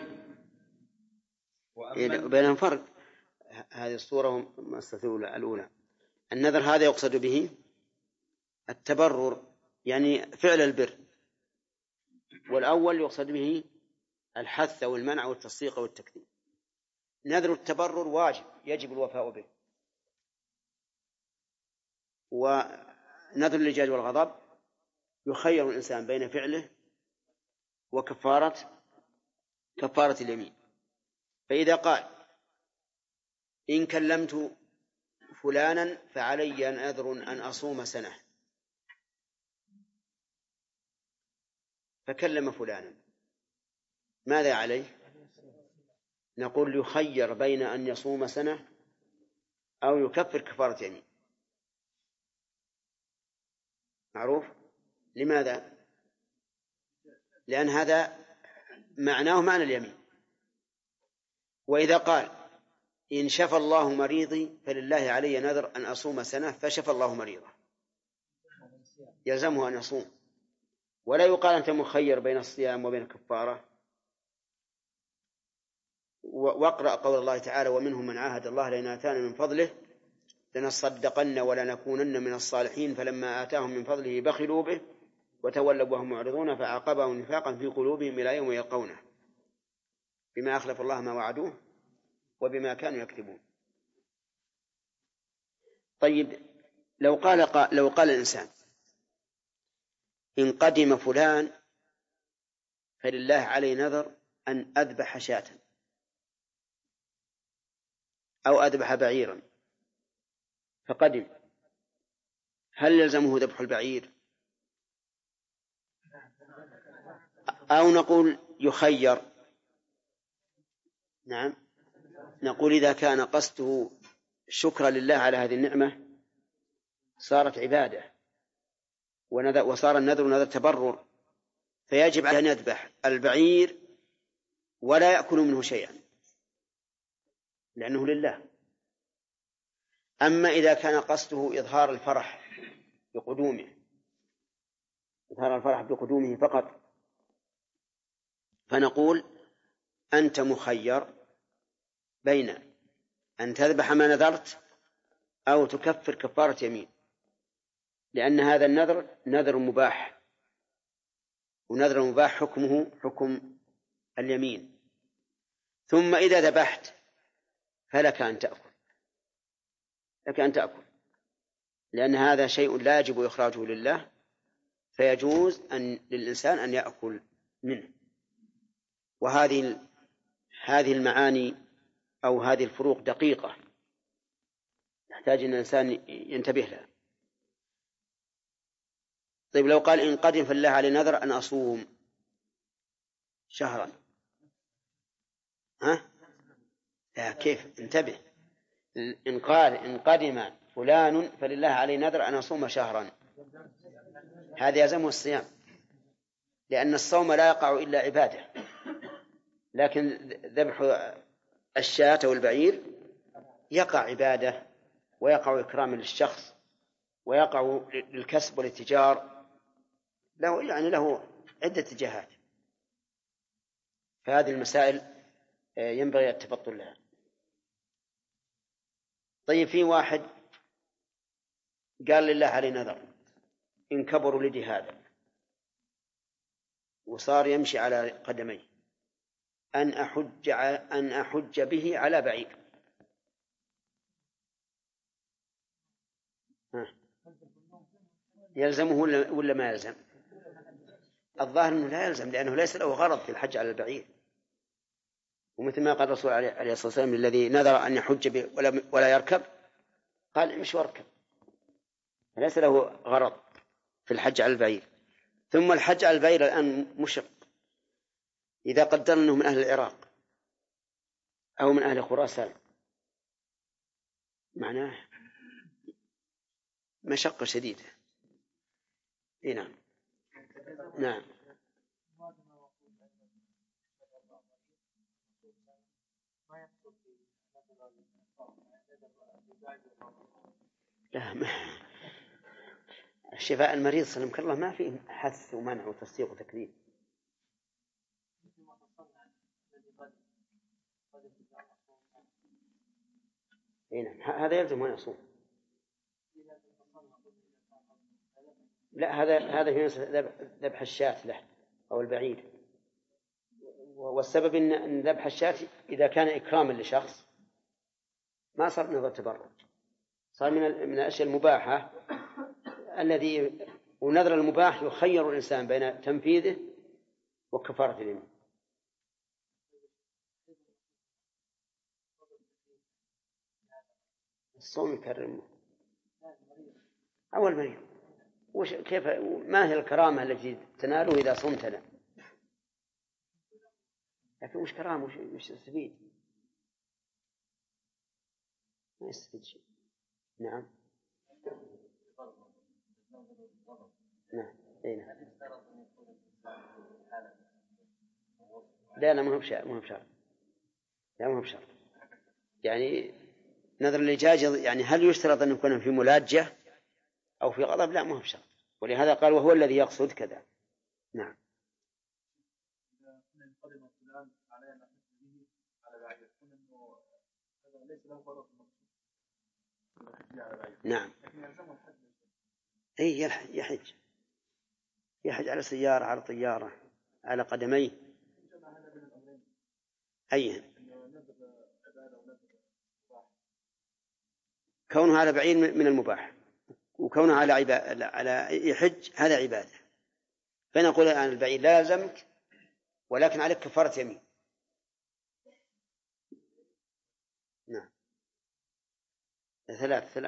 بينهم فرق. هذه الصورة الأولى النذر هذا يقصد به التبرر يعني فعل البر، والأول يقصد به الحث والمنع والتصديق والتكذيب. نذر التبرر واجب يجب الوفاء به، ونذر اللجاج والغضب يخير الإنسان بين فعله وكفارة اليمين. فإذا قال إن كلمت فلانا فعلي نذر أن أصوم سنة، فكلم فلانا، ماذا عليه؟ نقول يخير بين أن يصوم سنة أو يكفر كفارة يمين. معروف؟ لماذا؟ لأن هذا معناه معنى اليمين. وإذا قال إن شفى الله مريضي فلله علي نذر أن أصوم سنة، فشفى الله مريضه، يلزمه أن يصوم. ولا يقال أنت مخير بين الصيام وبين الكفارة. واقرأ قول الله تعالى: ومنهم من عاهد الله لئن آتانا من فضله لنصدقن ولنكونن من الصالحين فلما آتاهم من فضله بخلوا به وتولوا وهم معرضون فعاقبهم نفاقا في قلوبهم إلى يوم يلقونه بما أخلف الله ما وعدوه وبما كانوا يكذبون. طيب، لو قال الإنسان: إن قدم فلان فلله علي نذر أن أذبح شاة أو أذبح بعيرا، فقدم، هل يلزمه ذبح البعير؟ أو نقول يخير؟ نعم، نقول إذا كان قصده شكرا لله على هذه النعمة صارت عبادة وصار النذر نذر تبرر، فيجب عليه أن يذبح البعير ولا يأكل منه شيئا لأنه لله. أما إذا كان قصده إظهار الفرح بقدومه فقط، فنقول: أنت مخير بين أن تذبح ما نذرت أو تكفر كفارة يمين، لأن هذا النذر نذر مباح، ونذر مباح حكمه حكم اليمين. ثم إذا ذبحت فلك أن تأكل، لأن هذا شيء لا يجب إخراجه لله، فيجوز للإنسان أن يأكل منه. وهذه المعاني أو هذه الفروق دقيقة، يحتاج أن الإنسان ينتبه لها. طيب، لو قال: إن قدم فالله علي نذر أن أصوم شهرا، لا، كيف؟ انتبه. إن قال: إن قدم فلان فلله علي نذر أن أصوم شهرا، هذا يلزمه الصيام، لأن الصوم لا يقع إلا عبادة، لكن ذبح الشاة والبعير يقع عبادة ويقع إكراما للشخص ويقع للكسب والاتجار، له عدة اتجاهات. فهذه المسائل ينبغي التفطن لها. طيب، في واحد قال: لله علي نذر إن كبر ولدي هذا وصار يمشي على قدميه أن أحج به على بعير، يلزمه ولا ما يلزم؟ الظاهر أنه لا يلزم، لأنه ليس له غرض في الحج على البعير. ومثل ما قال الرسول عليه الصلاة والسلام الذي نذر أن يحج به ولا يركب، قال: امشي واركب، ليس له غرض في الحج على البعير. ثم الحج على البعير الآن مشق، إذا قدرنا أنه من أهل العراق أو من أهل خراسان معناه مشقة شديدة. نعم. نعم. لا، الشفاء المريض سلمك الله ما فيه حث ومنع وتصديق وتكذيب. نعم، هذا يلزم أن يصوم. لا، هذا في ذبح الشاة له أو البعير. والسبب أن ذبح الشاة إذا كان إكراما لشخص ما صار نذر تبرج، صار من الأشياء المباحة الذي ونذر المباح يخير الإنسان بين تنفيذه وكفارة اليمين. الصوم يكرمه أول مريض، كيف ما هي الكرامة التي تناله إذا صمتنا؟ لكن وش كرامة وش يستفيد؟ ما يستفيد شيء. نعم. نعم. نعم. لا، ما هو بشرط. يعني نذر الإجاج، يعني هل يشترط أن يكون في ملاجة أو في غضب؟ لا، ما هو بشرط. ولهذا قال: وهو الذي يقصد كذا. نعم. إذا كنا قدم فلان على أن نحس به على بعير كنا إنه هذا ليس له فرق نعم. لكن يلزمه الحج. أي يحج على سيارة، على طيارة، على قدميه. أي كونه على بعيد من المباح، وكونه على يحج هذا عبادة. فنقول الآن البعيد لا يلزمك، ولكن عليك كفارة يمين. نعم. ثلاث.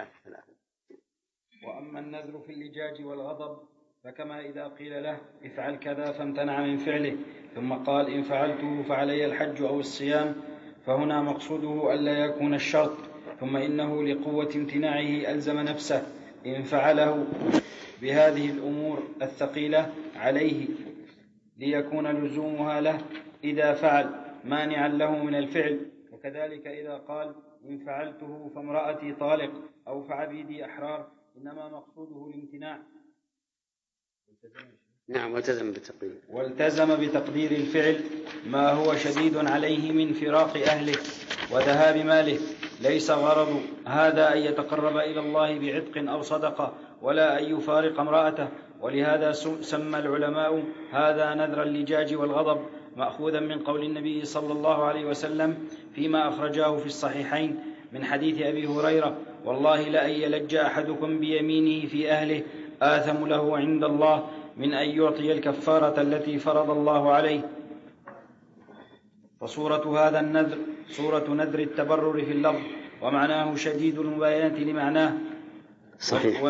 وأما النذر في اللجاج والغضب فكما إذا قيل له افعل كذا فامتنع من فعله ثم قال إن فعلته فعلي الحج أو الصيام، فهنا مقصوده ألا يكون الشرط، ثم إنه لقوة امتناعه ألزم نفسه إن فعله بهذه الأمور الثقيلة عليه ليكون لزومها له إذا فعل مانعا له من الفعل. وكذلك إذا قال إن فعلته فامرأتي طالق أو فعبيدي أحرار، إنما مقصوده الامتناع. نعم. والتزم بتقدير الفعل ما هو شديد عليه من فراق أهله وذهاب ماله. ليس غرض هذا أن يتقرب إلى الله بعتق أو صدقة، ولا أن يفارق امرأته. ولهذا سمى العلماء هذا نذر اللجاج والغضب، مأخوذا من قول النبي صلى الله عليه وسلم فيما أخرجاه في الصحيحين من حديث أبي هريرة: والله لأن يلج أحدكم بيمينه في أهله آثم له عند الله من أن يعطي الكفارة التي فرض الله عليه. فصورة هذا النذر صورة نذر التبرر في اللفظ، ومعناه شديد المباينة لمعناه. صحيح.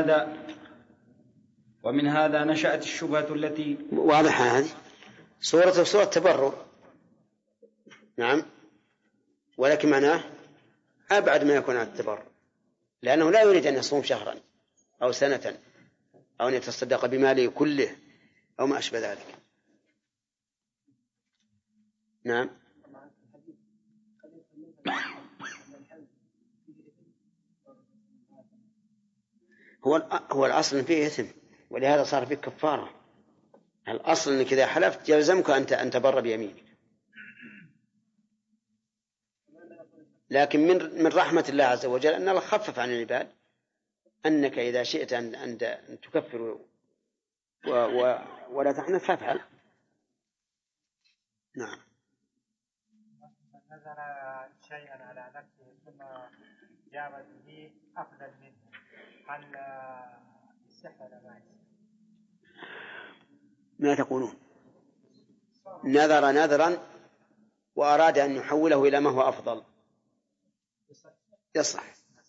ومن هذا نشأت الشبهة التي واضحة هذه صورة تبرر. نعم. ولكن معناه أبعد ما يكون عن التبرر، لأنه لا يريد أن يصوم شهرا أو سنة أو أن يتصدق بماله كله أو ما أشبه ذلك. نعم. هو الأصل فيه إثم، ولهذا صار فيه كفارة. الأصل أنك إذا حلفت يلزمك أن تبر بيمينك، لكن من رحمة الله عز وجل أن الله خفف عن العباد، أنك إذا شئت أن تكفر ولا تحنث فافعل. نعم. نزل شيئا على نفسه ثم جاب به أفضل منه، هل يصح ولا ما يصح؟ ما تقولون؟ نذرا وأراد أن يحوله إلى ما هو أفضل يصح.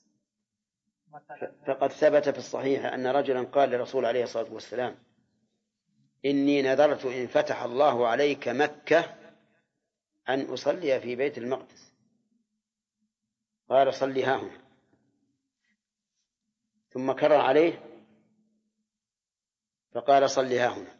فقد ثبت في الصحيح أن رجلا قال للرسول عليه الصلاة والسلام: إني نذرت إن فتح الله عليك مكة أن أصلي في بيت المقدس. قال: صلي ها هنا. ثم كرر عليه فقال: صلي ها هنا.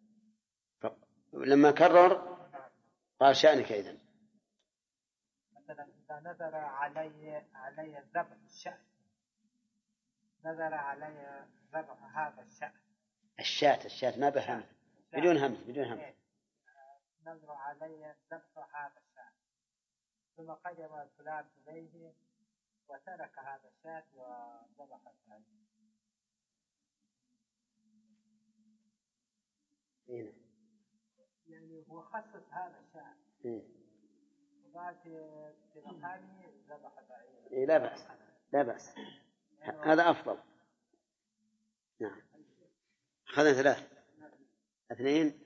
لما كرر قال: شأنك إذن. مثلا إذا نذر علي ذبح الشأن، نذر علي ذبح هذا الشأن، الشاة ما بهم، بدون همز. نذر علي ذبح هذا الشأن، ثم قدم الفلان إليه وترك هذا الشاة وذبح الثاني. يعني هو خصص هذا الشاة وبعد في مكانه ذبح بعير. لا بأس. هذا أفضل. نعم. أخذنا 3 2.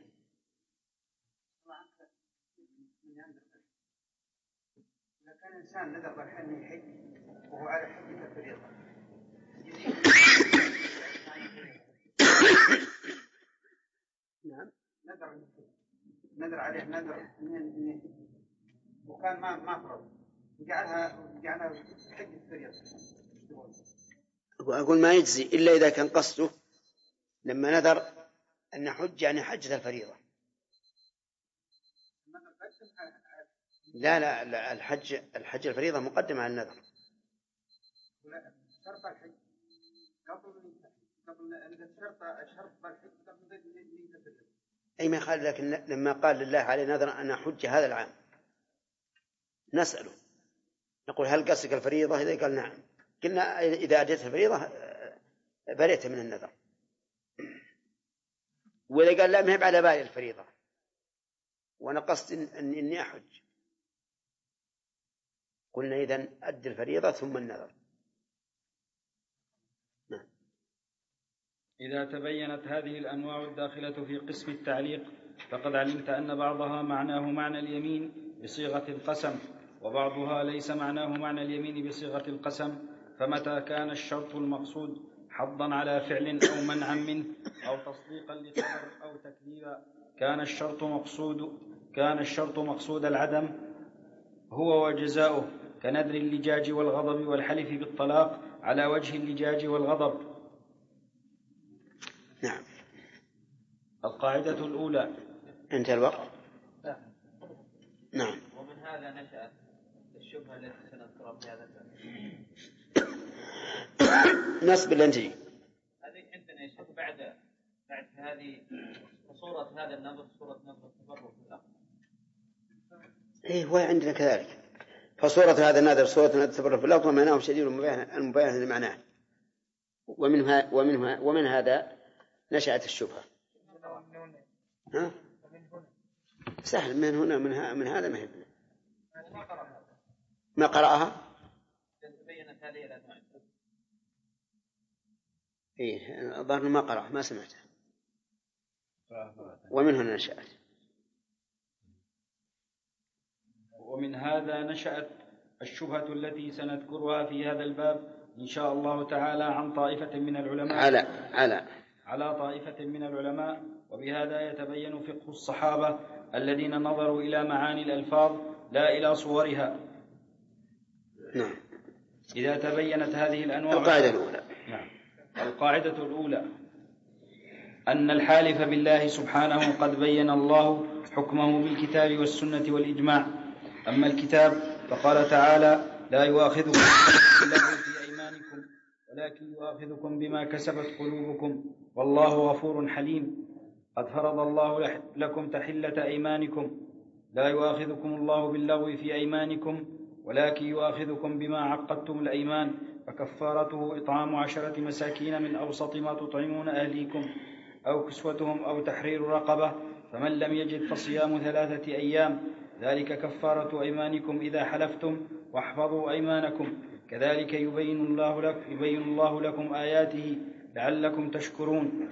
إذا كان إنسان نذر الحين يحج وهو على حجة الفريضة نعم. نذر عليه نذر وكان ما فرض جعلها حجة الفريضة. أقول ما يجزي إلا إذا كان قصده لما نذر أن يحج يعني حجة الفريضة. لا الحج الفريضة مقدمة على النذر. شرط الحج قبل شرط الحج قبل أي ما يخالف، لكن لما قال لله عليه نذر أن أحج هذا العام نسأله نقول هل قصدك الفريضة؟ إذا قال نعم قلنا إذا أديت الفريضة بريت من النذر، وإذا قال لا ما هي على بالي الفريضة وأنا قصد إني أحج، قلنا إذن أد الفريضة ثم النذر. نعم. إذا تبينت هذه الأنواع الداخلة في قسم التعليق فقد علمت أن بعضها معناه معنى اليمين بصيغة القسم، وبعضها ليس معناه معنى اليمين بصيغة القسم، فمتى كان الشرط المقصود حضا على فعل أو منعا منه أو تصديقا لخبر أو تكذيبا كان الشرط مقصود العدم هو وجزاؤه، كنذر اللجاج والغضب والحلف بالطلاق على وجه اللجاج والغضب. نعم. القاعدة الأولى. انتهى الوقت. نعم. ومن هذا نشأت الشبهة التي سنذكرها في هذا الباب. نصب الانتهي. هذه عندنا يا شيخ بعد هذه صورة هذا النظر، صورة نظر التفرق في الأخذ. إيه هو عندنا كذلك. فصورة هذا النذر صورة التفرق في اللفظ ومعناه شديد المباينة لمعناه، ومن هذا نشأت الشبهة. ها؟ سهل من هنا من هذا ما هي ما قرأها. تبينت هذه الأنواع. إيه الظاهر ما قرأ ما سمعته. ومن هنا نشأت. ومن هذا نشأت الشبهة التي سنذكرها في هذا الباب إن شاء الله تعالى عن طائفة من العلماء على طائفة من العلماء، وبهذا يتبين فقه الصحابة الذين نظروا إلى معاني الألفاظ لا إلى صورها. نعم. إذا تبينت هذه الأنواع. القاعدة الأولى. نعم. القاعدة الأولى أن الحالف بالله سبحانه قد بين الله حكمه بالكتاب والسنة والإجماع. أما الكتاب فقال تعالى: لا يؤاخذكم باللغو في أيمانكم ولكن يؤاخذكم بما كسبت قلوبكم والله غفور حليم. قد فرض الله لكم تحلة أيمانكم. لا يؤاخذكم الله باللغو في أيمانكم ولكن يؤاخذكم بما عقدتم الأيمان، فكفارته إطعام 10 مساكين من أوسط ما تطعمون أهليكم أو كسوتهم أو تحرير رقبة، فمن لم يجد فصيام 3 أيام، ذلك كفارة أيمانكم إذا حلفتم، واحفظوا أيمانكم، كذلك يبين الله لكم آياته لعلكم تشكرون.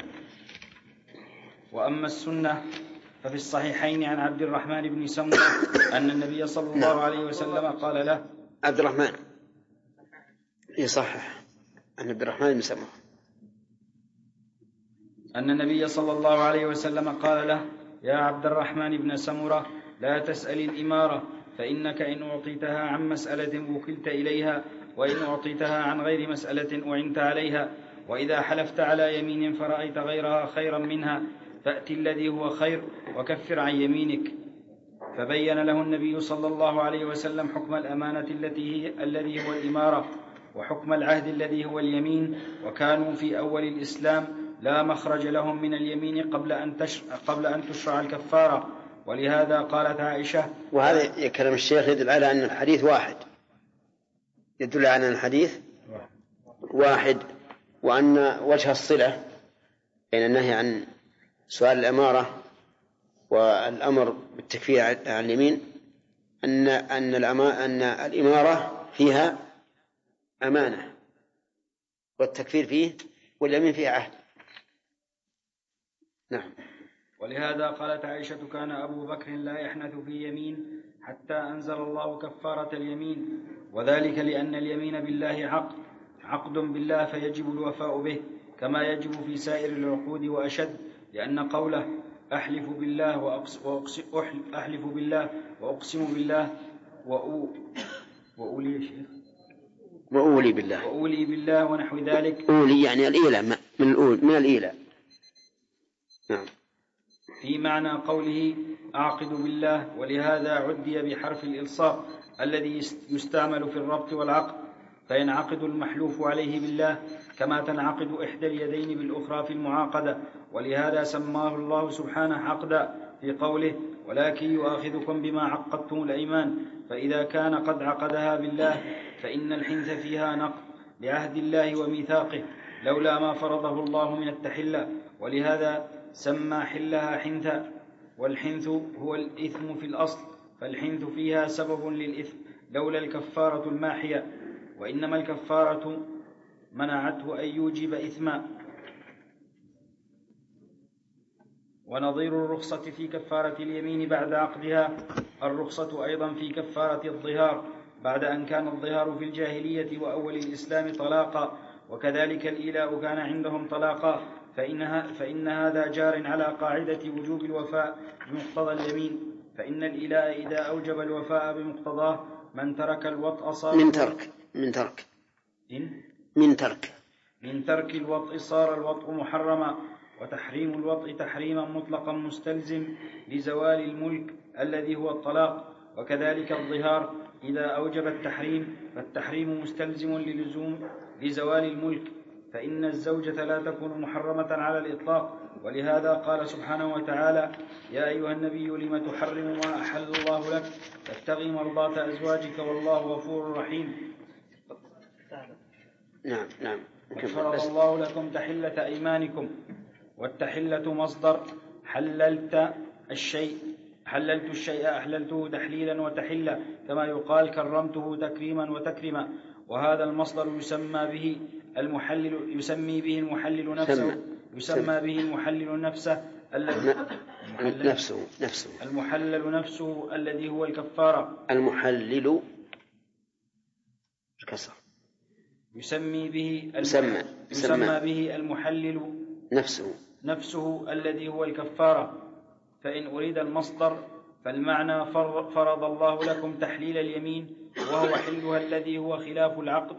وأما السنة ففي الصحيحين عن عبد الرحمن بن سمرة أن النبي صلى الله عليه وسلم قال له. عبد الرحمن يصحح أن عبد الرحمن بن سمرة أن النبي صلى الله عليه وسلم قال له: يا عبد الرحمن بن سمرة، لا تسأل الإمارة، فإنك إن أعطيتها عن مسألة وكلت إليها، وإن أعطيتها عن غير مسألة أعنت عليها، وإذا حلفت على يمين فرأيت غيرها خيرا منها فأتي الذي هو خير وكفر عن يمينك. فبين له النبي صلى الله عليه وسلم حكم الأمانة الذي هو الإمارة، وحكم العهد الذي هو اليمين، وكانوا في أول الإسلام لا مخرج لهم من اليمين قبل أن تشرع الكفارة. ولهذا قالت عائشة. وهذا كلام الشيخ يدل على أن الحديث واحد، يدل على أن الحديث واحد، وأن وجه الصلة بين النهي عن سؤال الأمارة والأمر بالتكفير عن اليمين أن الإمارة فيها أمانة، والتكفير فيه واليمين فيه عهد. نعم. ولهذا قالت عائشة: كان أبو بكر لا يحنث في يمين حتى أنزل الله كفارة اليمين، وذلك لأن اليمين بالله عقد بالله فيجب الوفاء به كما يجب في سائر العقود، وأشد، لأن قوله أحلف بالله وأقسم بالله وأولي بالله ونحو ذلك. أولي يعني الإيلة، من الإيلة. نعم. في معنى قوله أعقد بالله، ولهذا عدي بحرف الإلصاق الذي يستعمل في الربط والعقد. فينعقد المحلوف عليه بالله كما تنعقد إحدى اليدين بالأخرى في المعاقدة، ولهذا سماه الله سبحانه عقدا في قوله: ولكن يؤاخذكم بما عقدتم الأيمان، فإذا كان قد عقدها بالله فإن الحنث فيها نقض لعهد الله وميثاقه لولا ما فرضه الله من التحلة، ولهذا سمى حلها حنثا. والحنث هو الإثم في الأصل، فالحنث فيها سبب للإثم لولا الكفارة الماحية، وإنما الكفارة منعته أن يوجب إثما. ونظير الرخصة في كفارة اليمين بعد عقدها الرخصة أيضا في كفارة الظهار بعد أن كان الظهار في الجاهلية وأول الإسلام طلاقا، وكذلك الإيلاء كان عندهم طلاقا، فإن هذا جار على قاعدة وجوب الوفاء بمقتضى اليمين، فإن الإيلاء إذا أوجب الوفاء بمقتضاه من ترك الوطء صار من ترك الوطء صار الوطء محرما، وتحريم الوطء تحريما مطلقا مستلزم لزوال الملك الذي هو الطلاق، وكذلك الظهار إذا أوجب التحريم فالتحريم مستلزم لزوال الملك، فإن الزوجة لا تكون محرمة على الإطلاق، ولهذا قال سبحانه وتعالى: يا أيها النبي لم تحرم ما أحل الله لك تبتغي مرضات أزواجك والله غفور رحيم. نعم. فرض الله لكم تحلة أيمانكم، والتحلة مصدر حللت الشيء أحللته تحليلا وتحلا، كما يقال كرمته تكريما وتكرما، وهذا المصدر يسمى به المحلل نفسه الذي هو الكفارة. المحلل الكسر يسمى به المحلل نفسه الذي هو الكفارة. فإن أريد المصدر فالمعنى فرض الله لكم تحليل اليمين وهو حلها الذي هو خلاف العقد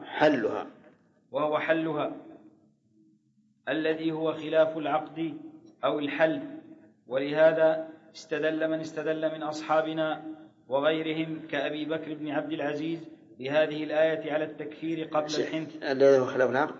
الذي هو خلاف العقد أو الحل. ولهذا استدل من أصحابنا وغيرهم كأبي بكر بن عبد العزيز بهذه الآية على التكفير قبل الحنث الذي هو خلاف العقد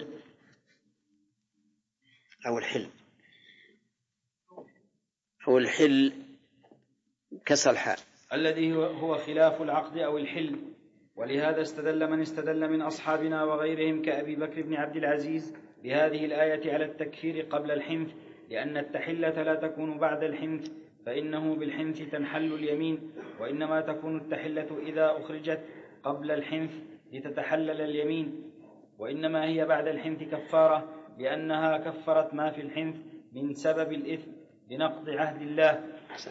أو الحل كسر الحال الذي هو خلاف العقد أو الحل. ولهذا استدل من أصحابنا وغيرهم كأبي بكر بن عبد العزيز بهذه الآية على التكفير قبل الحنث، لأن التحلة لا تكون بعد الحنث، فإنه بالحنث تنحل اليمين، وإنما تكون التحلة إذا أخرجت قبل الحنث لتتحلل اليمين، وإنما هي بعد الحنث كفارة لأنها كفرت ما في الحنث من سبب الإثم بنقض عهد الله.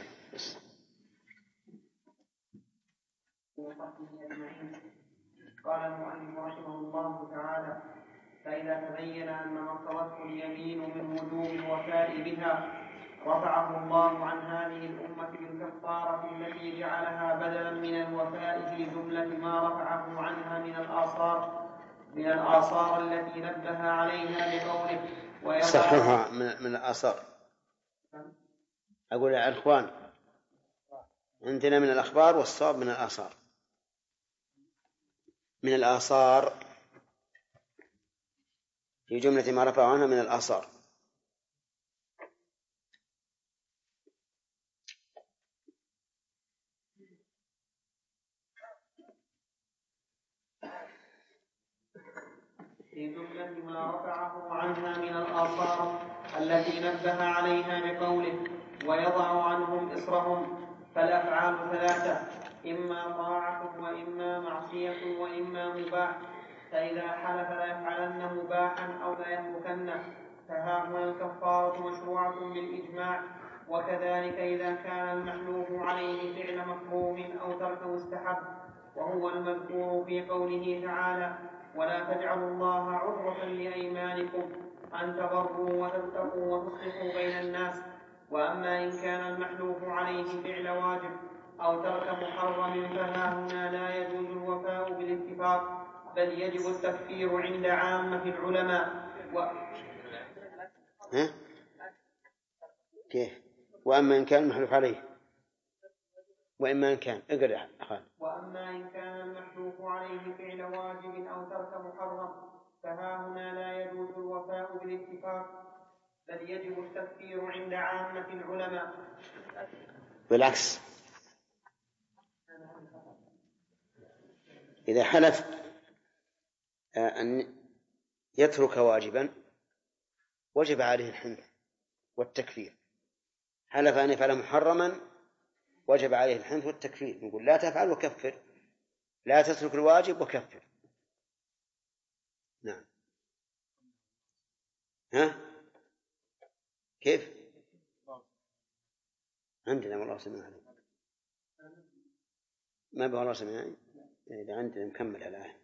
قال المؤلف رحمه الله تعالى: فإذا تبين أن ما اقتضته اليمين من وجوب الوفاء بها رفعه الله عن هذه الأمة بالكفارة التي جعلها بدلا من الوفاء في جملة ما رفعه عنها من الآثار التي نبه عليها بقوله صحها من الآثار. أقول يا أخوان عندنا من الأخبار والصواب من الآثار. من الآثار في جملة ما رفعوا عنها من الآثار. في جملة ما رفعه عنها من الآثار التي نبه عليها بقوله ويضع عنهم إصرهم. فالأفعال ثلاثة: إما طاعة وإما معصية وإما مباح، فإذا حلف ليفعلن مباحا أو ليتركنه فها هنا الكفارة مشروعة بالإجماع. وكذلك إذا كان المحلوف عليه فعل مكروه أو ترك مستحب، وهو المذكور في قوله تعالى ولا تجعلوا الله عرضة لأيمانكم أن تبروا وتتقوا وتصلحوا بين الناس. وأما إن كان المحلوف عليه فعل واجب أو ترك محرم فها هنا لا يجوز الوفاء بالاتفاق، بل يجب التكفير عند عامة العلماء. كيف؟ وأما إن كان المحلوف عليه وإما إن كان وأما إن كان المحلوف عليه فعل واجب أو ترك محرم، فها هنا لا يجوز الوفاء بالاتفاق، بل يجب التكفير عند عامة العلماء. بالعكس، إذا حلف أن يترك واجبا وجب عليه الحنث والتكفير، حلف أن يفعل محرما وجب عليه الحنث والتكفير، نقول لا تفعل وكفر، لا تترك الواجب وكفر. نعم. ها كيف؟ عندنا والله سمع عليه، ما به والله سمع عليه، إذا عندنا نكمل الآية.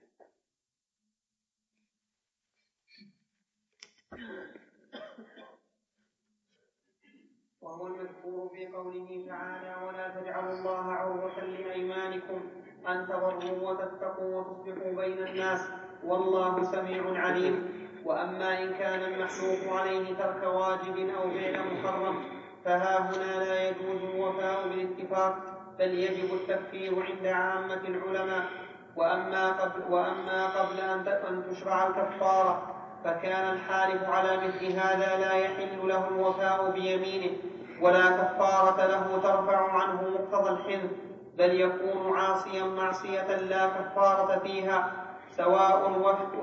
وهو المذكور في قوله تعالى: ولا تجعلوا الله عرضة لأيمانكم أن تبروا وتتقوا وتصلحوا بين الناس والله سميع عليم. وأما إن كان المحلوف عليه ترك واجب أو فعل محرم فها هنا لا يجوز الوفاء بالاتفاق، بل يجب التكفير عند عامة العلماء. وأما قبل أن تشرع الكفارة فكان الحالف على مثل هذا لا يحل له الوفاء بيمينه، ولا كفارة له ترفع عنه مقتضى الحنث، بل يكون عاصيا معصية لا كفارة فيها، سواء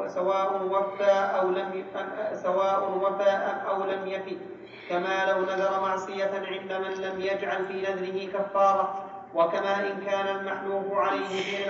وفى أو لم يفي، كما لو نذر معصية عند من لم يجعل في نذره كفارة. وكما إن كان المحلوف عليه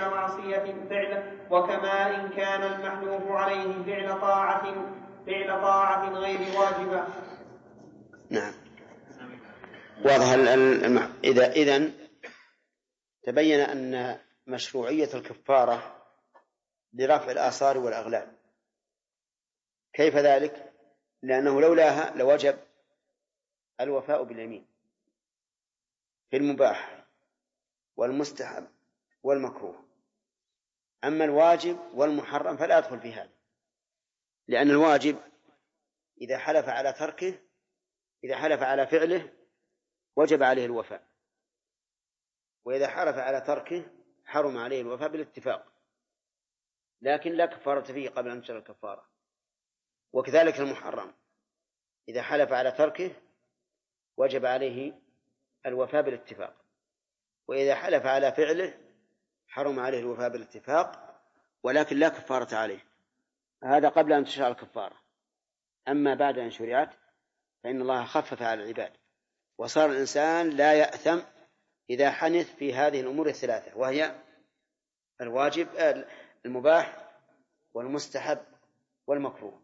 فعل طاعة غير واجبة. نعم، واضح. إذن تبين أن مشروعية الكفارة لرفع الآثار والأغلال. كيف ذلك؟ لأنه لولاها لوجب الوفاء باليمين في المباح والمستحب والمكروه. أما الواجب والمحرم فلا يدخل في هذا، لأن الواجب إذا حلف على تركه، إذا حلف على فعله وجب عليه الوفاء، وإذا حلف على تركه حرم عليه الوفاء بالاتفاق، لكن لا كفارة فيه قبل أن تشرع الكفارة. وكذلك المحرم إذا حلف على تركه وجب عليه الوفاء بالاتفاق، وإذا حلف على فعله حرم عليه الوفاء بالاتفاق، ولكن لا كفارة عليه. هذا قبل أن تشرع الكفارة. أما بعد أن شرعت فإن الله خفف على العباد، وصار الإنسان لا يأثم إذا حنث في هذه الأمور الثلاثة، وهي الواجب المباح والمستحب والمكروه.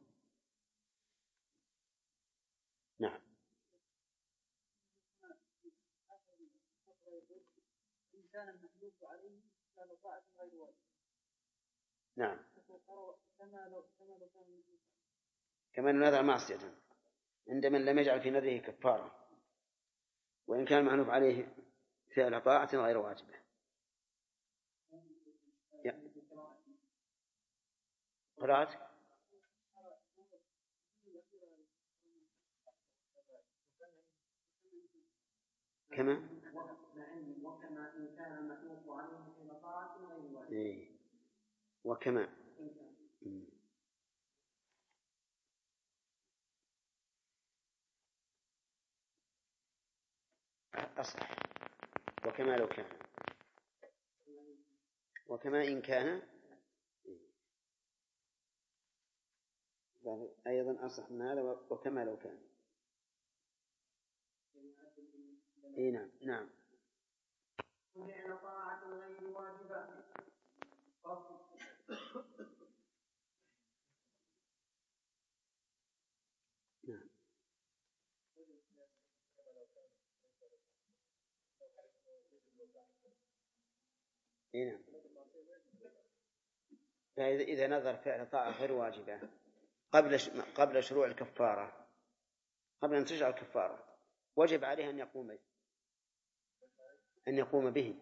نعم. نعم، كما نذر معصية عند من لم يجعل في نذره كفارة، وإن كان المحلوف عليه فعل طاعة غير واجبة. قرأت كما وكما إن كان المحلوف عليه فعل طاعة غير واجبة. وكما أصح، وكما لو كان، وكما إن كان أيضا أصح من هذا، وكما لو كان. نعم. نعم. فعل طاعة غير واجبة. نعم. نعم. فإذا نظر فعل طاعة غير واجبة قبل شروع الكفارة، قبل أن تشرع الكفارة، وجب عليه أن يقوم به.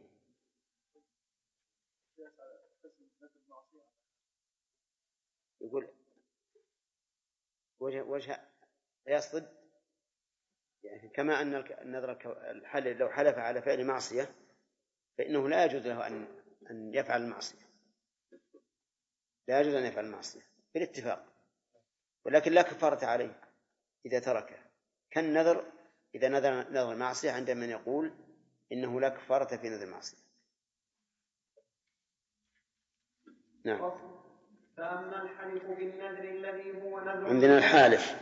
يقول وجه يصد، يعني كما أن النذر الحلف لو حلف على فعل معصية فإنه لا يجوز له أن يفعل المعصية، لا يجوز أن يفعل المعصية بالاتفاق، ولكن لا كفارة عليه إذا تركه، كالنذر إذا نذر المعصية عند من يقول إنه لا كفارة في نذر المعصية. نعم. فأما الحلف بالنذر الذي هو نذر عندنا الحالف.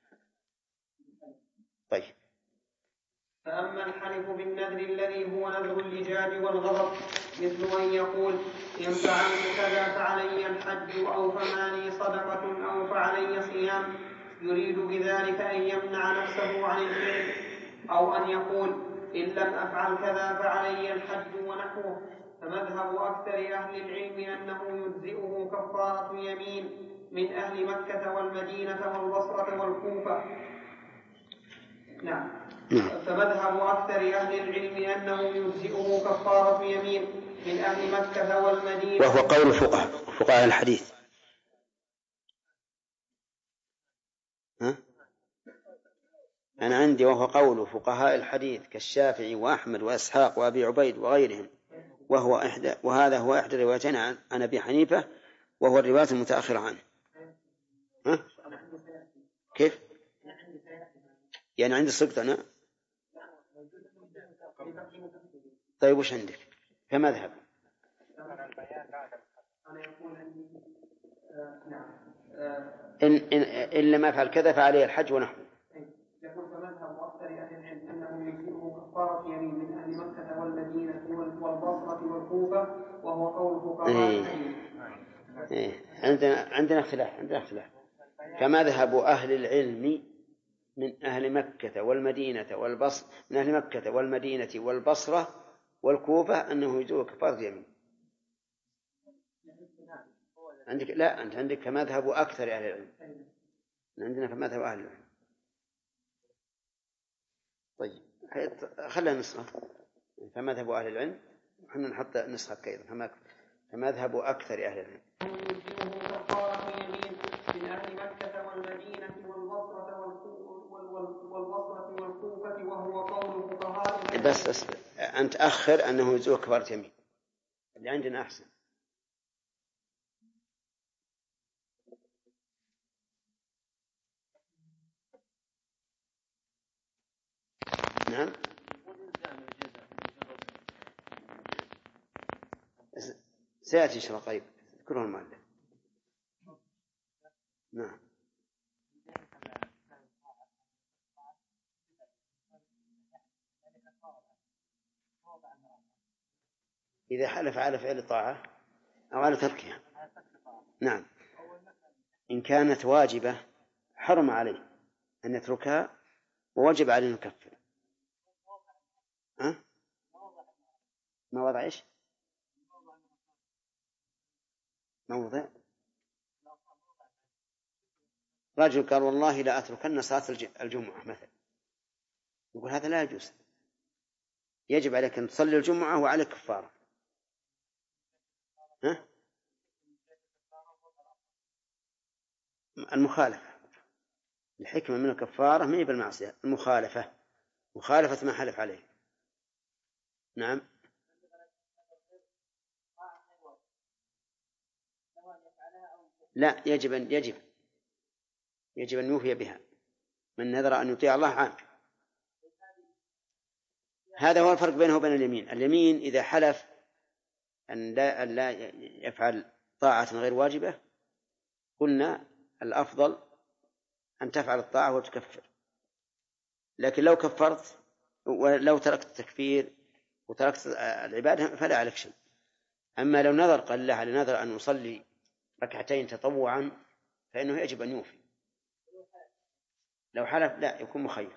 طيب. فأما الحلف بالنذر الذي هو نذر اللجاج والغضب مثل أن يقول إن فعلت كذا فعلي الحج أو فمالي صدقة أو فعلي صيام، يريد بذلك أن يمنع نفسه عن الفعل، أو أن يقول إن لم أفعل كذا فعلي الحج ونحوه. فمذهب أكثر أهل العلم أنه يجزئه كفارة يمين من أهل مكة والمدينة والبصرة والكوفة. نعم. فمذهب أكثر أهل العلم أنه يجزئه كفارة يمين من أهل مكة والمدينة، وهو قول فقهاء الحديث. أنا عندي وهو قول فقهاء الحديث كالشافعي وأحمد وإسحاق وأبي عبيد وغيرهم، وهذا هو إحدى الروايتين عن أبي حنيفة، وهو الرواية المتأخرة عنه. كيف؟ يعني عندي السقط أنا. طيب وش عندك كمذهب؟ إن لم أفعل كذا فعليه الحج ونحو. يقول فمذهب أكثر أهل العلم أنه يجزئه كفارة يمين من أهل مكة والمدينة والبصرة والكوفة، وهو قول فقهاء الحديث. عندنا اختلاف. فمذهب أهل العلم من أهل مكة والمدينة والبصرة، من أهل مكة والمدينة والبصرة والكوفة أنه يجزئه كفارة يمين. عندك لا، أنت عندك كمذهب أكثر أهل العلم، عندنا كمذهب أهل العلم. طيب خلنا نسخة فمذهب أهل العلم، وحنا نحط نسخة كذا فمذهب أكثر أهل العلم كفارة يمين من أهل مكة والمدينة والبصرة والكوفة، وهو قول فقهاء. بس أنت أخر أنه يجزئه كفارة يمين، اللي عندنا أحسن. نعم. سيأتي إن شاء الله قريب ذكرون المؤلف. نعم. إذا حلف على فعل طاعة أو على تركها. نعم. إن كانت واجبة حرم عليه أن يتركها، ووجب عليه أن يكفر. ما وضع إيش؟ موضع رجل قال والله لا أتركن صلاة الجمعة مثلا، يقول هذا لا يجوز، يجب عليك أن تصلي الجمعة وعليك كفارة. المخالفة، الحكمة من الكفارة ما هي بالمعصية، المخالفة، مخالفة ما حلف عليه. نعم. لا، يجب أن يوفي بها. من نذر أن يطيع الله عام. هذا هو الفرق بينه وبين اليمين. اليمين إذا حلف أن لا يفعل طاعة غير واجبة، قلنا الأفضل أن تفعل الطاعة وتكفر. لكن لو كفرت ولو تركت التكفير وتركت العبادة فلا عليك شيء. أما لو نذر قال الله على نذر أن يصلي ركعتين تطوعا فإنه يجب أن يوفي. لو حلف لا، يكون مخير.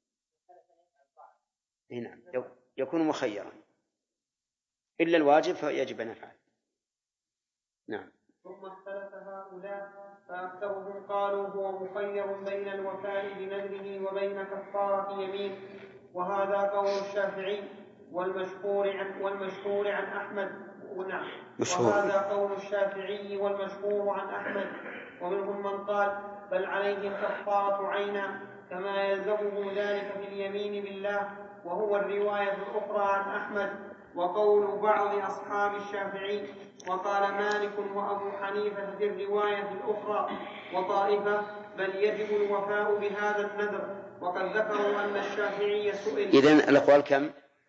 هنا يكون مخيرا، إلا الواجب فيجب أن يفعل. نعم. ثم اختلف هؤلاء فأكثرهم قالوا هو مخير بين الوفاء بنذره وبين كفارة يمين، وهذا قول الشافعي والمشهور عن أحمد. وهذا قول الشافعي والمشهور عن أحمد، ومنهم من قال بل عليهم كفارة عينا كما يلزمه ذلك في اليمين بالله، وهو الرواية الأخرى عن أحمد. وقول بعض أصحاب الشافعي. وقال مالك وأبو حنيفة في الرواية الأخرى وطائفة بل يجب الوفاء بهذا النذر. وقد ذكروا أن الشافعي سئل. إذن الأقوال كم؟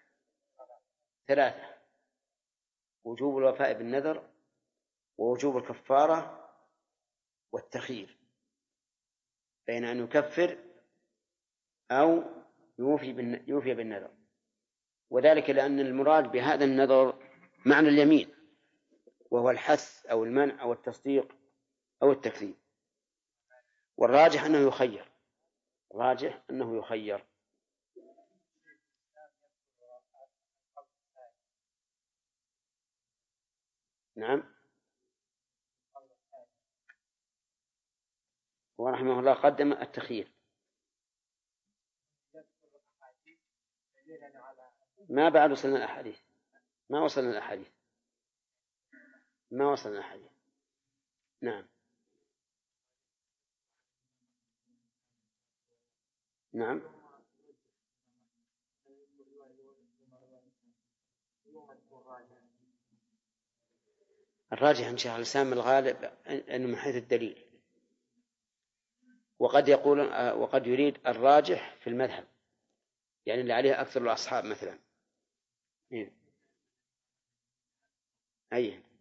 3: وجوب الوفاء بالنذر، ووجوب الكفارة، والتخيير بين أن يكفر أو يوفي بالنذر. وذلك لأن المراد بهذا النذر معنى اليمين، وهو الحث أو المنع أو التصديق أو التكذيب. والراجح أنه يخير، نعم. ورحمه الله قدم التخيير. ما بعد وصلنا الأحاديث، ما وصلنا الأحاديث. نعم. نعم. الراجح إن شاء الله الإسلام الغالب أنه من حيث الدليل، وقد يقول وقد يريد الراجح في المذهب، يعني اللي عليه أكثر الأصحاب مثلا. أي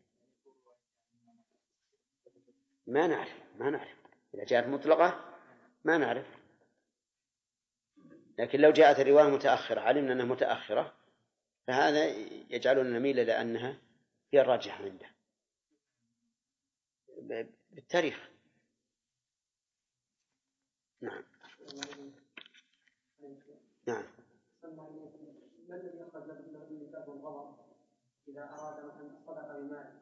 ما نعرف إذا جاءت مطلقة ما نعرف، لكن لو جاءت الرواية متأخرة علمنا أنها متأخرة، فهذا يجعلنا نميل إلى أنها هي الراجحة عنده بالتاريخ. نعم. ما الذي يخرج له النساء والغضب إذا أراد مثلا الصدقة بمال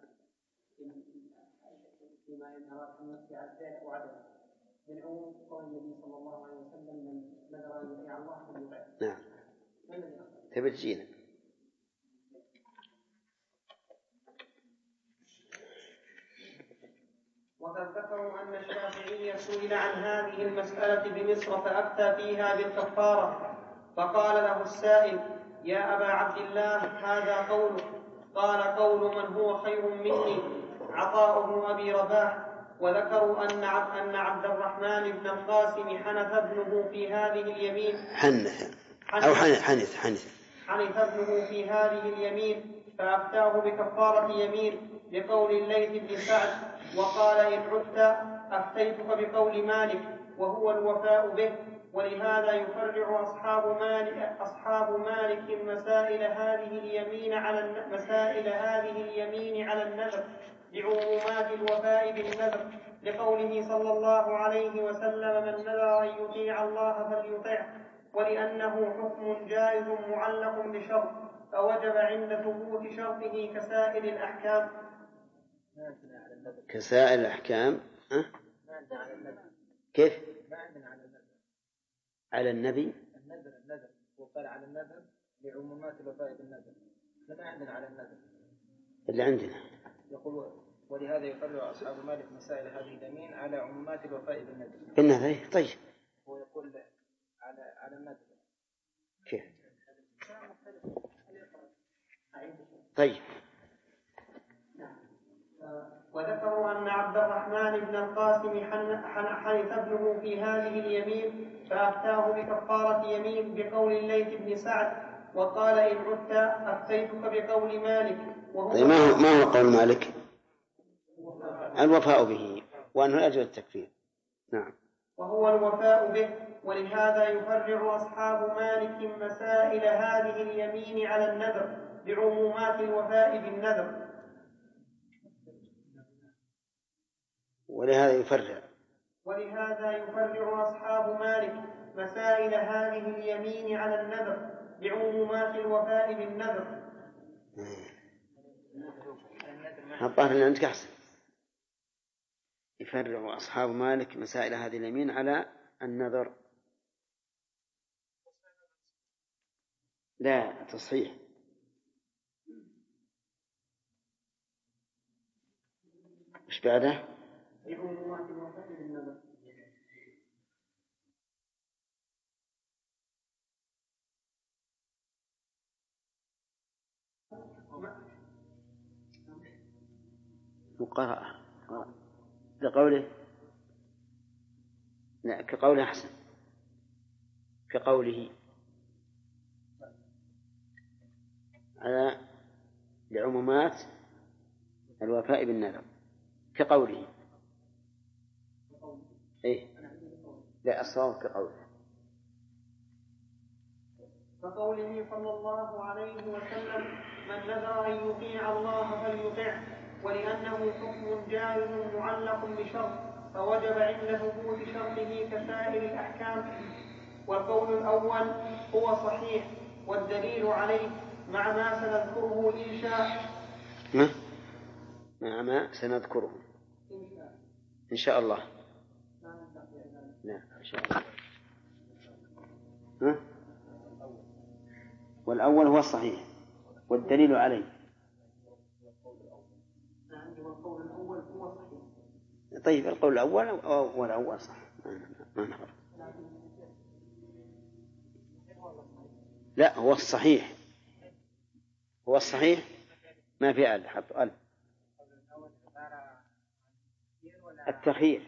فيما إن أراد أن يمسي على الزيت أو عدم من عموم قول النبي صلى الله عليه وسلم من نذر أن يطيع الله فليطيعه. نعم. ما الذي يخرج؟ تبجينا. وقد ذكروا أن الشافعي سئل عن هذه المسألة بمصر فأفتى فيها بالكفارة، فقال له السائل: يا أبا عبد الله هذا قولك. قال: قول من هو خير مني، عطاء بن أبي رباح. وذكروا أن عبد الرحمن بن القاسم حنث ابنه في هذه اليمين حنث ابنه في هذه اليمين فأفتاه بكفارة يمين بقول الليث بن سعد. وقال: إن عدت أفتيتك بقول مالك وهو الوفاء به. ولهذا يفرع أصحاب مالك مسائل هذه اليمين على النذر لعمومات الوفاء بالنذر، لقوله صلى الله عليه وسلم: من نذر أن يطيع الله فليطعه. ولأنه حكم جائز معلق بشرط فوجب عند ثبوت شرطه كسائر الأحكام. كيف؟ على النبي النذر وقال على النذر لعمومات الوفاء بالنذر، ما عندنا على النذر اللي عندنا. يقول: ولهذا يفرع أصحاب مالك مسائل هذه اليمين على عمومات الوفاء بالنذر. بالنذر. طيب. هو يقول على النذر. كيف؟ طيب. وذكروا أن عبد الرحمن بن القاسم حنث ابنه في هذه اليمين فأفتاه بكفارة يمين بقول الليث بن سعد. وقال: إن عدت أفتيتك بقول مالك وهو طيب ما هو قول مالك؟ الوفاء به وأنه أجل التكفير. نعم. وهو الوفاء به. ولهذا يفرع أصحاب مالك مسائل هذه اليمين على النذر بعمومات الوفاء بالنذر. ولهذا يفرع أصحاب مالك مسائل هذه اليمين على النذر بعمومات الوفاء بالنذر. الظاهر اللي عندك أحسن. يفرع أصحاب مالك مسائل هذه اليمين على النذر. لا تصحيح. إيش بعده؟ بعمومات الوفاء بالنذر. مقرأة لقوله لا كقوله أحسن كقوله على لعمومات الوفاء بالنذر كقوله إيه لا الصواب كقوله كقوله صلى الله عليه وسلم من نذر أن يطيع الله فليطعه ولأنه حكم جائز معلق بشرط فوجب عند ثبوت شرطه كسائر الأحكام. والقول الأول هو صحيح والدليل عليه مع ما سنذكره إن شاء مع ما سنذكره إن شاء الله لا إن شاء الله والأول هو الصحيح والدليل عليه. طيب القول الأول والأول صح ما نفر. لا هو الصحيح هو الصحيح ما في ألف حط ألف التخيير.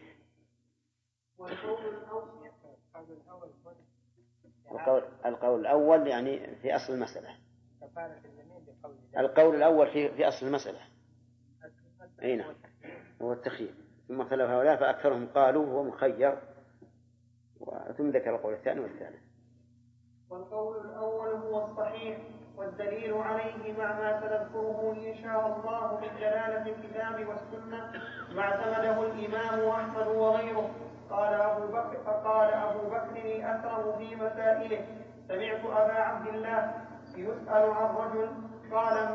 القول الأول يعني في أصل المسألة. القول الأول في أصل المسألة أي نعم هو التخيير. ثم اختلف هؤلاء فأكثرهم قالوا هو مخير ثم ذكر القول الثاني والثالث. والقول الأول هو الصحيح والدليل عليه مع ما سنذكره إن شاء الله من دلالة الكتاب والسنة ما اعتمده الإمام أحمد وغيره. قال أبو بكر الأثرم في مسائله سمعت أبا عبد الله يسأل عن رجل قال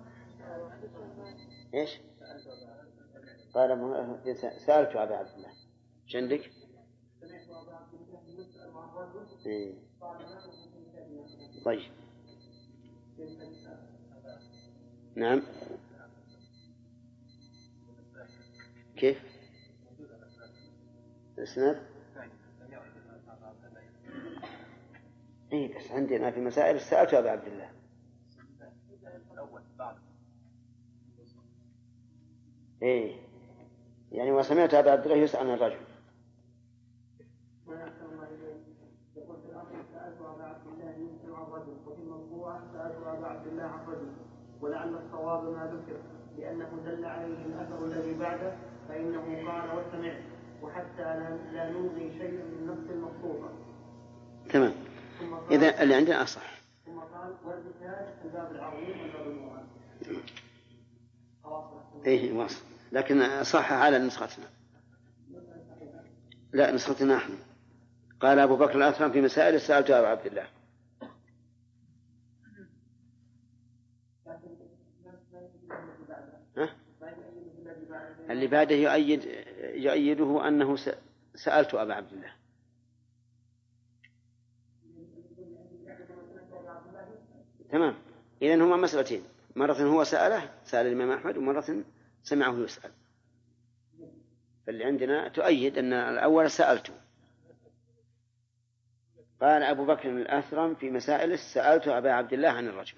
إيش؟ قال سألت أبا عبد الله إيش عندك؟ سمعت أبا عبد الله يسأل عن رجل إيه. قال ما هو في كتاب طيب نعم كيف؟ الإسناد؟ إيه بس عندنا في مسائل سألت أبا عبد الله. إيه يعني وسمعت أبا عبد الله يسأل عن الرجل. يقول في الأصل سألت أبا عبد الله يسأل عن رجل وفي الموضوع سألت أبا عبد الله عن رجل ولعل الصواب ما ذكر لأنه دل عليه الأثر الذي بعده فإنه قال وسمعت وحتى لا نلغي شيئا من نفس المخطوطة. تمام إذا اللي عندنا أصح. ثم قال والبكاء الباب العظيم والباب الموعد. إيه واصل لكن صح على نسختنا لا نسختنا نحن. قال أبو بكر الأثرم في مسائل سألت أبا عبد الله. اللي بعده يؤيده أنه سألت أبا عبد الله. تمام إذن هما مسألتين مرة هو سأل الإمام أحمد ومرة سمعه يسأل. فاللي عندنا تؤيد أن الأول سألته. قال أبو بكر الأثرم في مسائل سألت أبا عبد الله عن الرجل.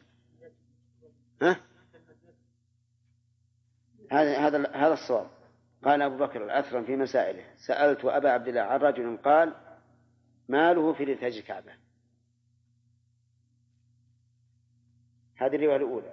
هذا الصواب. قال أبو بكر الأثرم في مسائله سألت أبا عبد الله عن رجل قال ماله في رتاج الكعبة. هذه الرواية الأولى.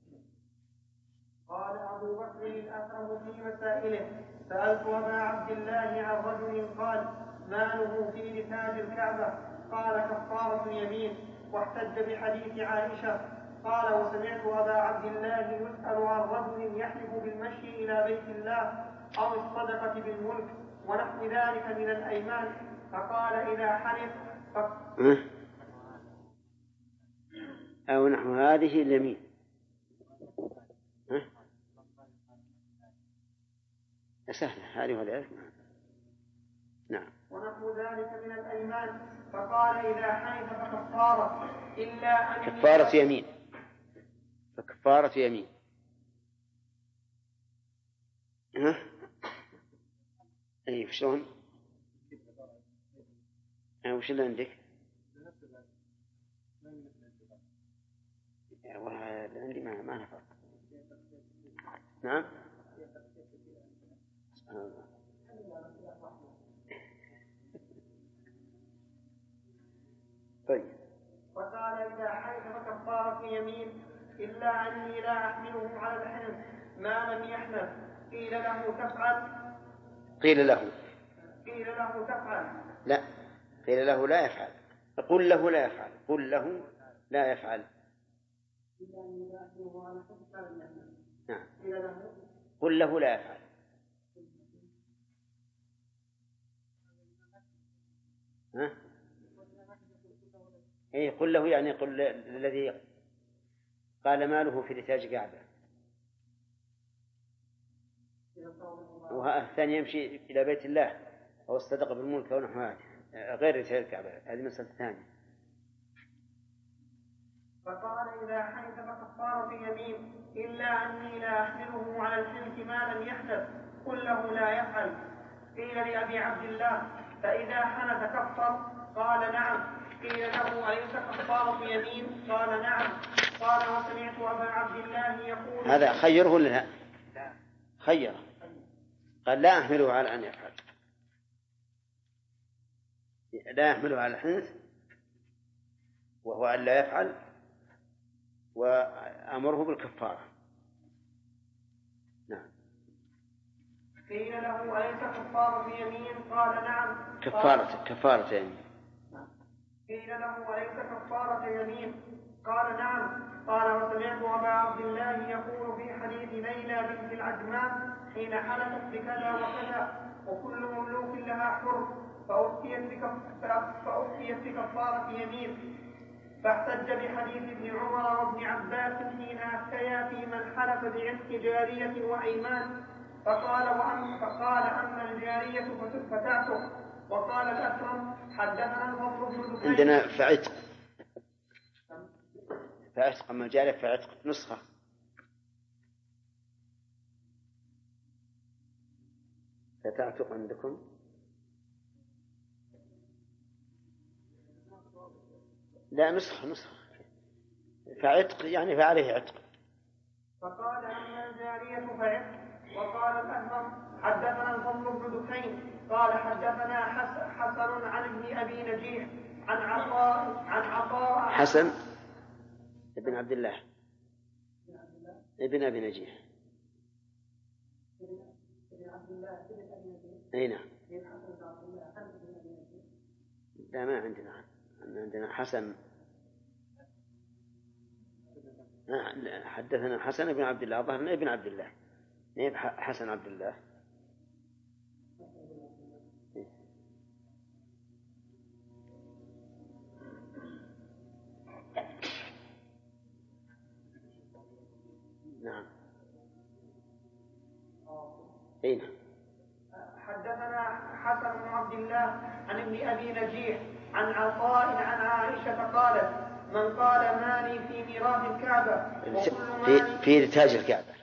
قال أبو بكر الأثرم في مسائله سألت أبا عبد الله عن رجل قال ماله في رتاج الكعبة قال كفارة يمين واحتج بحديث عائشة. قال وسمعت أبا عبد الله يسأل عن رجل يحلف بالمشي إلى بيت الله أو الصدقة بالملك ونحو ذلك من الأيمان فقال إذا حلف أو نحو هذه اليمين. سهلة هذه وذلك. نعم ونحو ذلك من الأيمان فقال إذا حلف فكفارة إلا أن كفارة يمين. فكفارة يمين. أي شلون؟ وش اللي عندك؟ والله عندي ما نفرق. نعم. طيب. وقال إذا حلف فكفارة يمين إلا أني لا أحمله على الحلف ما لم يحلف. قيل له تفعل. قيل له تفعل. لا، قيل له لا يفعل. قل له لا يفعل. قل له لا يفعل. نعم. قل له لا يفعل. ها؟ إيه، قل له يعني قل الذي قال ماله في نتاج كعبة، والثاني يمشي إلى بيت الله أو الصدقة بالملك أو نحو هذا غير نتاج كعبة، هذه مسألة ثانية. فقال إذا حنث فكفارة يمين إلا أني لا أحمله على الحنث ما لم يحدث. قل له لا يفعل. قيل لأبي عبد الله فإذا حنث كفر؟ قال نعم. قيل له أليس كفارة يمين؟ قال نعم. قال وسمعت أبا عبد الله يقول. هذا خيره ولا لا؟ خيره. قال لا أحمله على أن يفعل، لا يحمله على الحنث وهو أن لا يفعل، وأمره بالكفارة. نعم. قيل له أليس كفارة يمين؟ قال نعم. كفارة يمين. قيل له أليس كفارة يمين؟ قال نعم. قال وسمعت أبا عبد الله يقول في حديث ليلى بنت العجماء حين حلفت بكذا وكذا وكل مملوك لها حر فأفتيت بكفارة يمين. فاحتج بحديث ابن عمر وابن عباس حين أفتيا في من حلف بعتق جارية وأيمان فقال أما الجارية فتعتق. وقال الأكرم حدثنا الفضل بن دكين. عندنا فعتق أما الجارية فعتق نسخة. فتعتق عندكم لا نسخة فعتق يعني فعليه عتق. فقال أما الجارية فعتق. وقال الأكرم حدثنا الفضل بن دكين قال حدثنا حسن عن ابن أبي نجيح عن عطاء حسن ابن عبد الله ابن أبي نجيح. أي نعم. لا ما عندنا حسن. حدثنا حسن بن عبد الله ظهرنا ابن عبد الله حسن عبد الله. نعم. أين حدثنا حسن بن عبد الله عن ابن أبي نجيح عن عطاء عن عائشة قالت من قال مالي في ميراث الكعبة في نتاج الكعبة.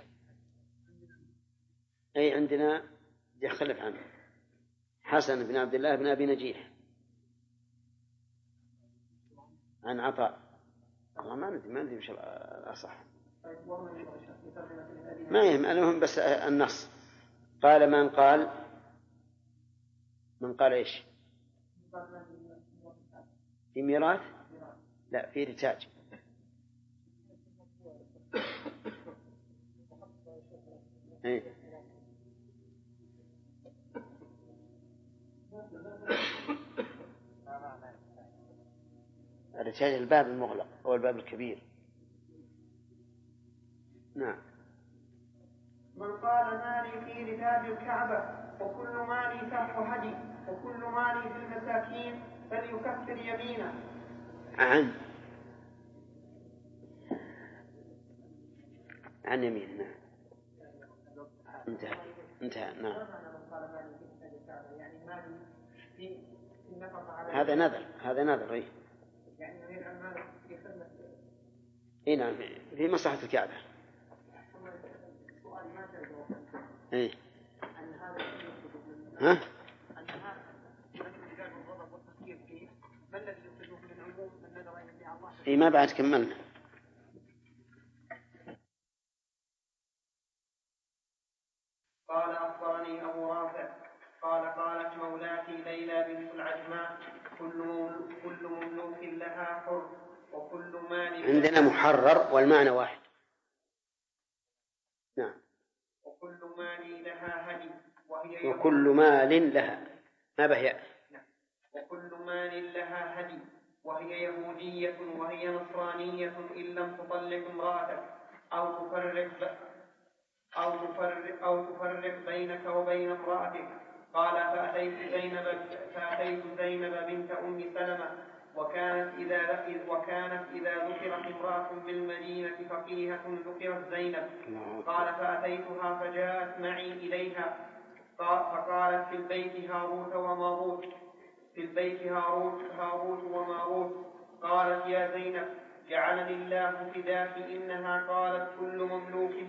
أي عندنا يختلف عنه حسن بن عبد الله بن أبي نجيح عن عطاء. والله ما ندري وش الأصح، ما يهم. المهم بس النص قال من قال إيش في ميراث؟ لا في رتاج. إيه؟ الرتاج الباب المغلق أو الباب الكبير. نعم. من قال مالي في رتاج الكعبة وكل مالي فحش هدي وكل مالي في المساكين فليكفر يمينه. عن يمين. نعم. انتهى. نعم. هذا نذر. إيه نعم في مصلحة الكعبة. إيه. ها؟ إيه ما بعد كملنا. لها حر وكل مال عندنا محرر والمعنى واحد. نعم. وكل مال لها هدي وكل مال لها ما بهي. وكل مال لها هدي وهي يهودية وهي نصرانية إن لم تطلق امرأتك أو تفرق بينك وبين امرأتك. قال فأتيت زينب بنت أم سلمة وكانت إذا ذكرت امرأة بالمدينة فقيهة ذكرت زينب. قال فأتيتها فجاءت معي إليها فقالت في البيت هاروت وماروت. قالت يا زينب جعلني الله فداك إنها قالت كل مملوك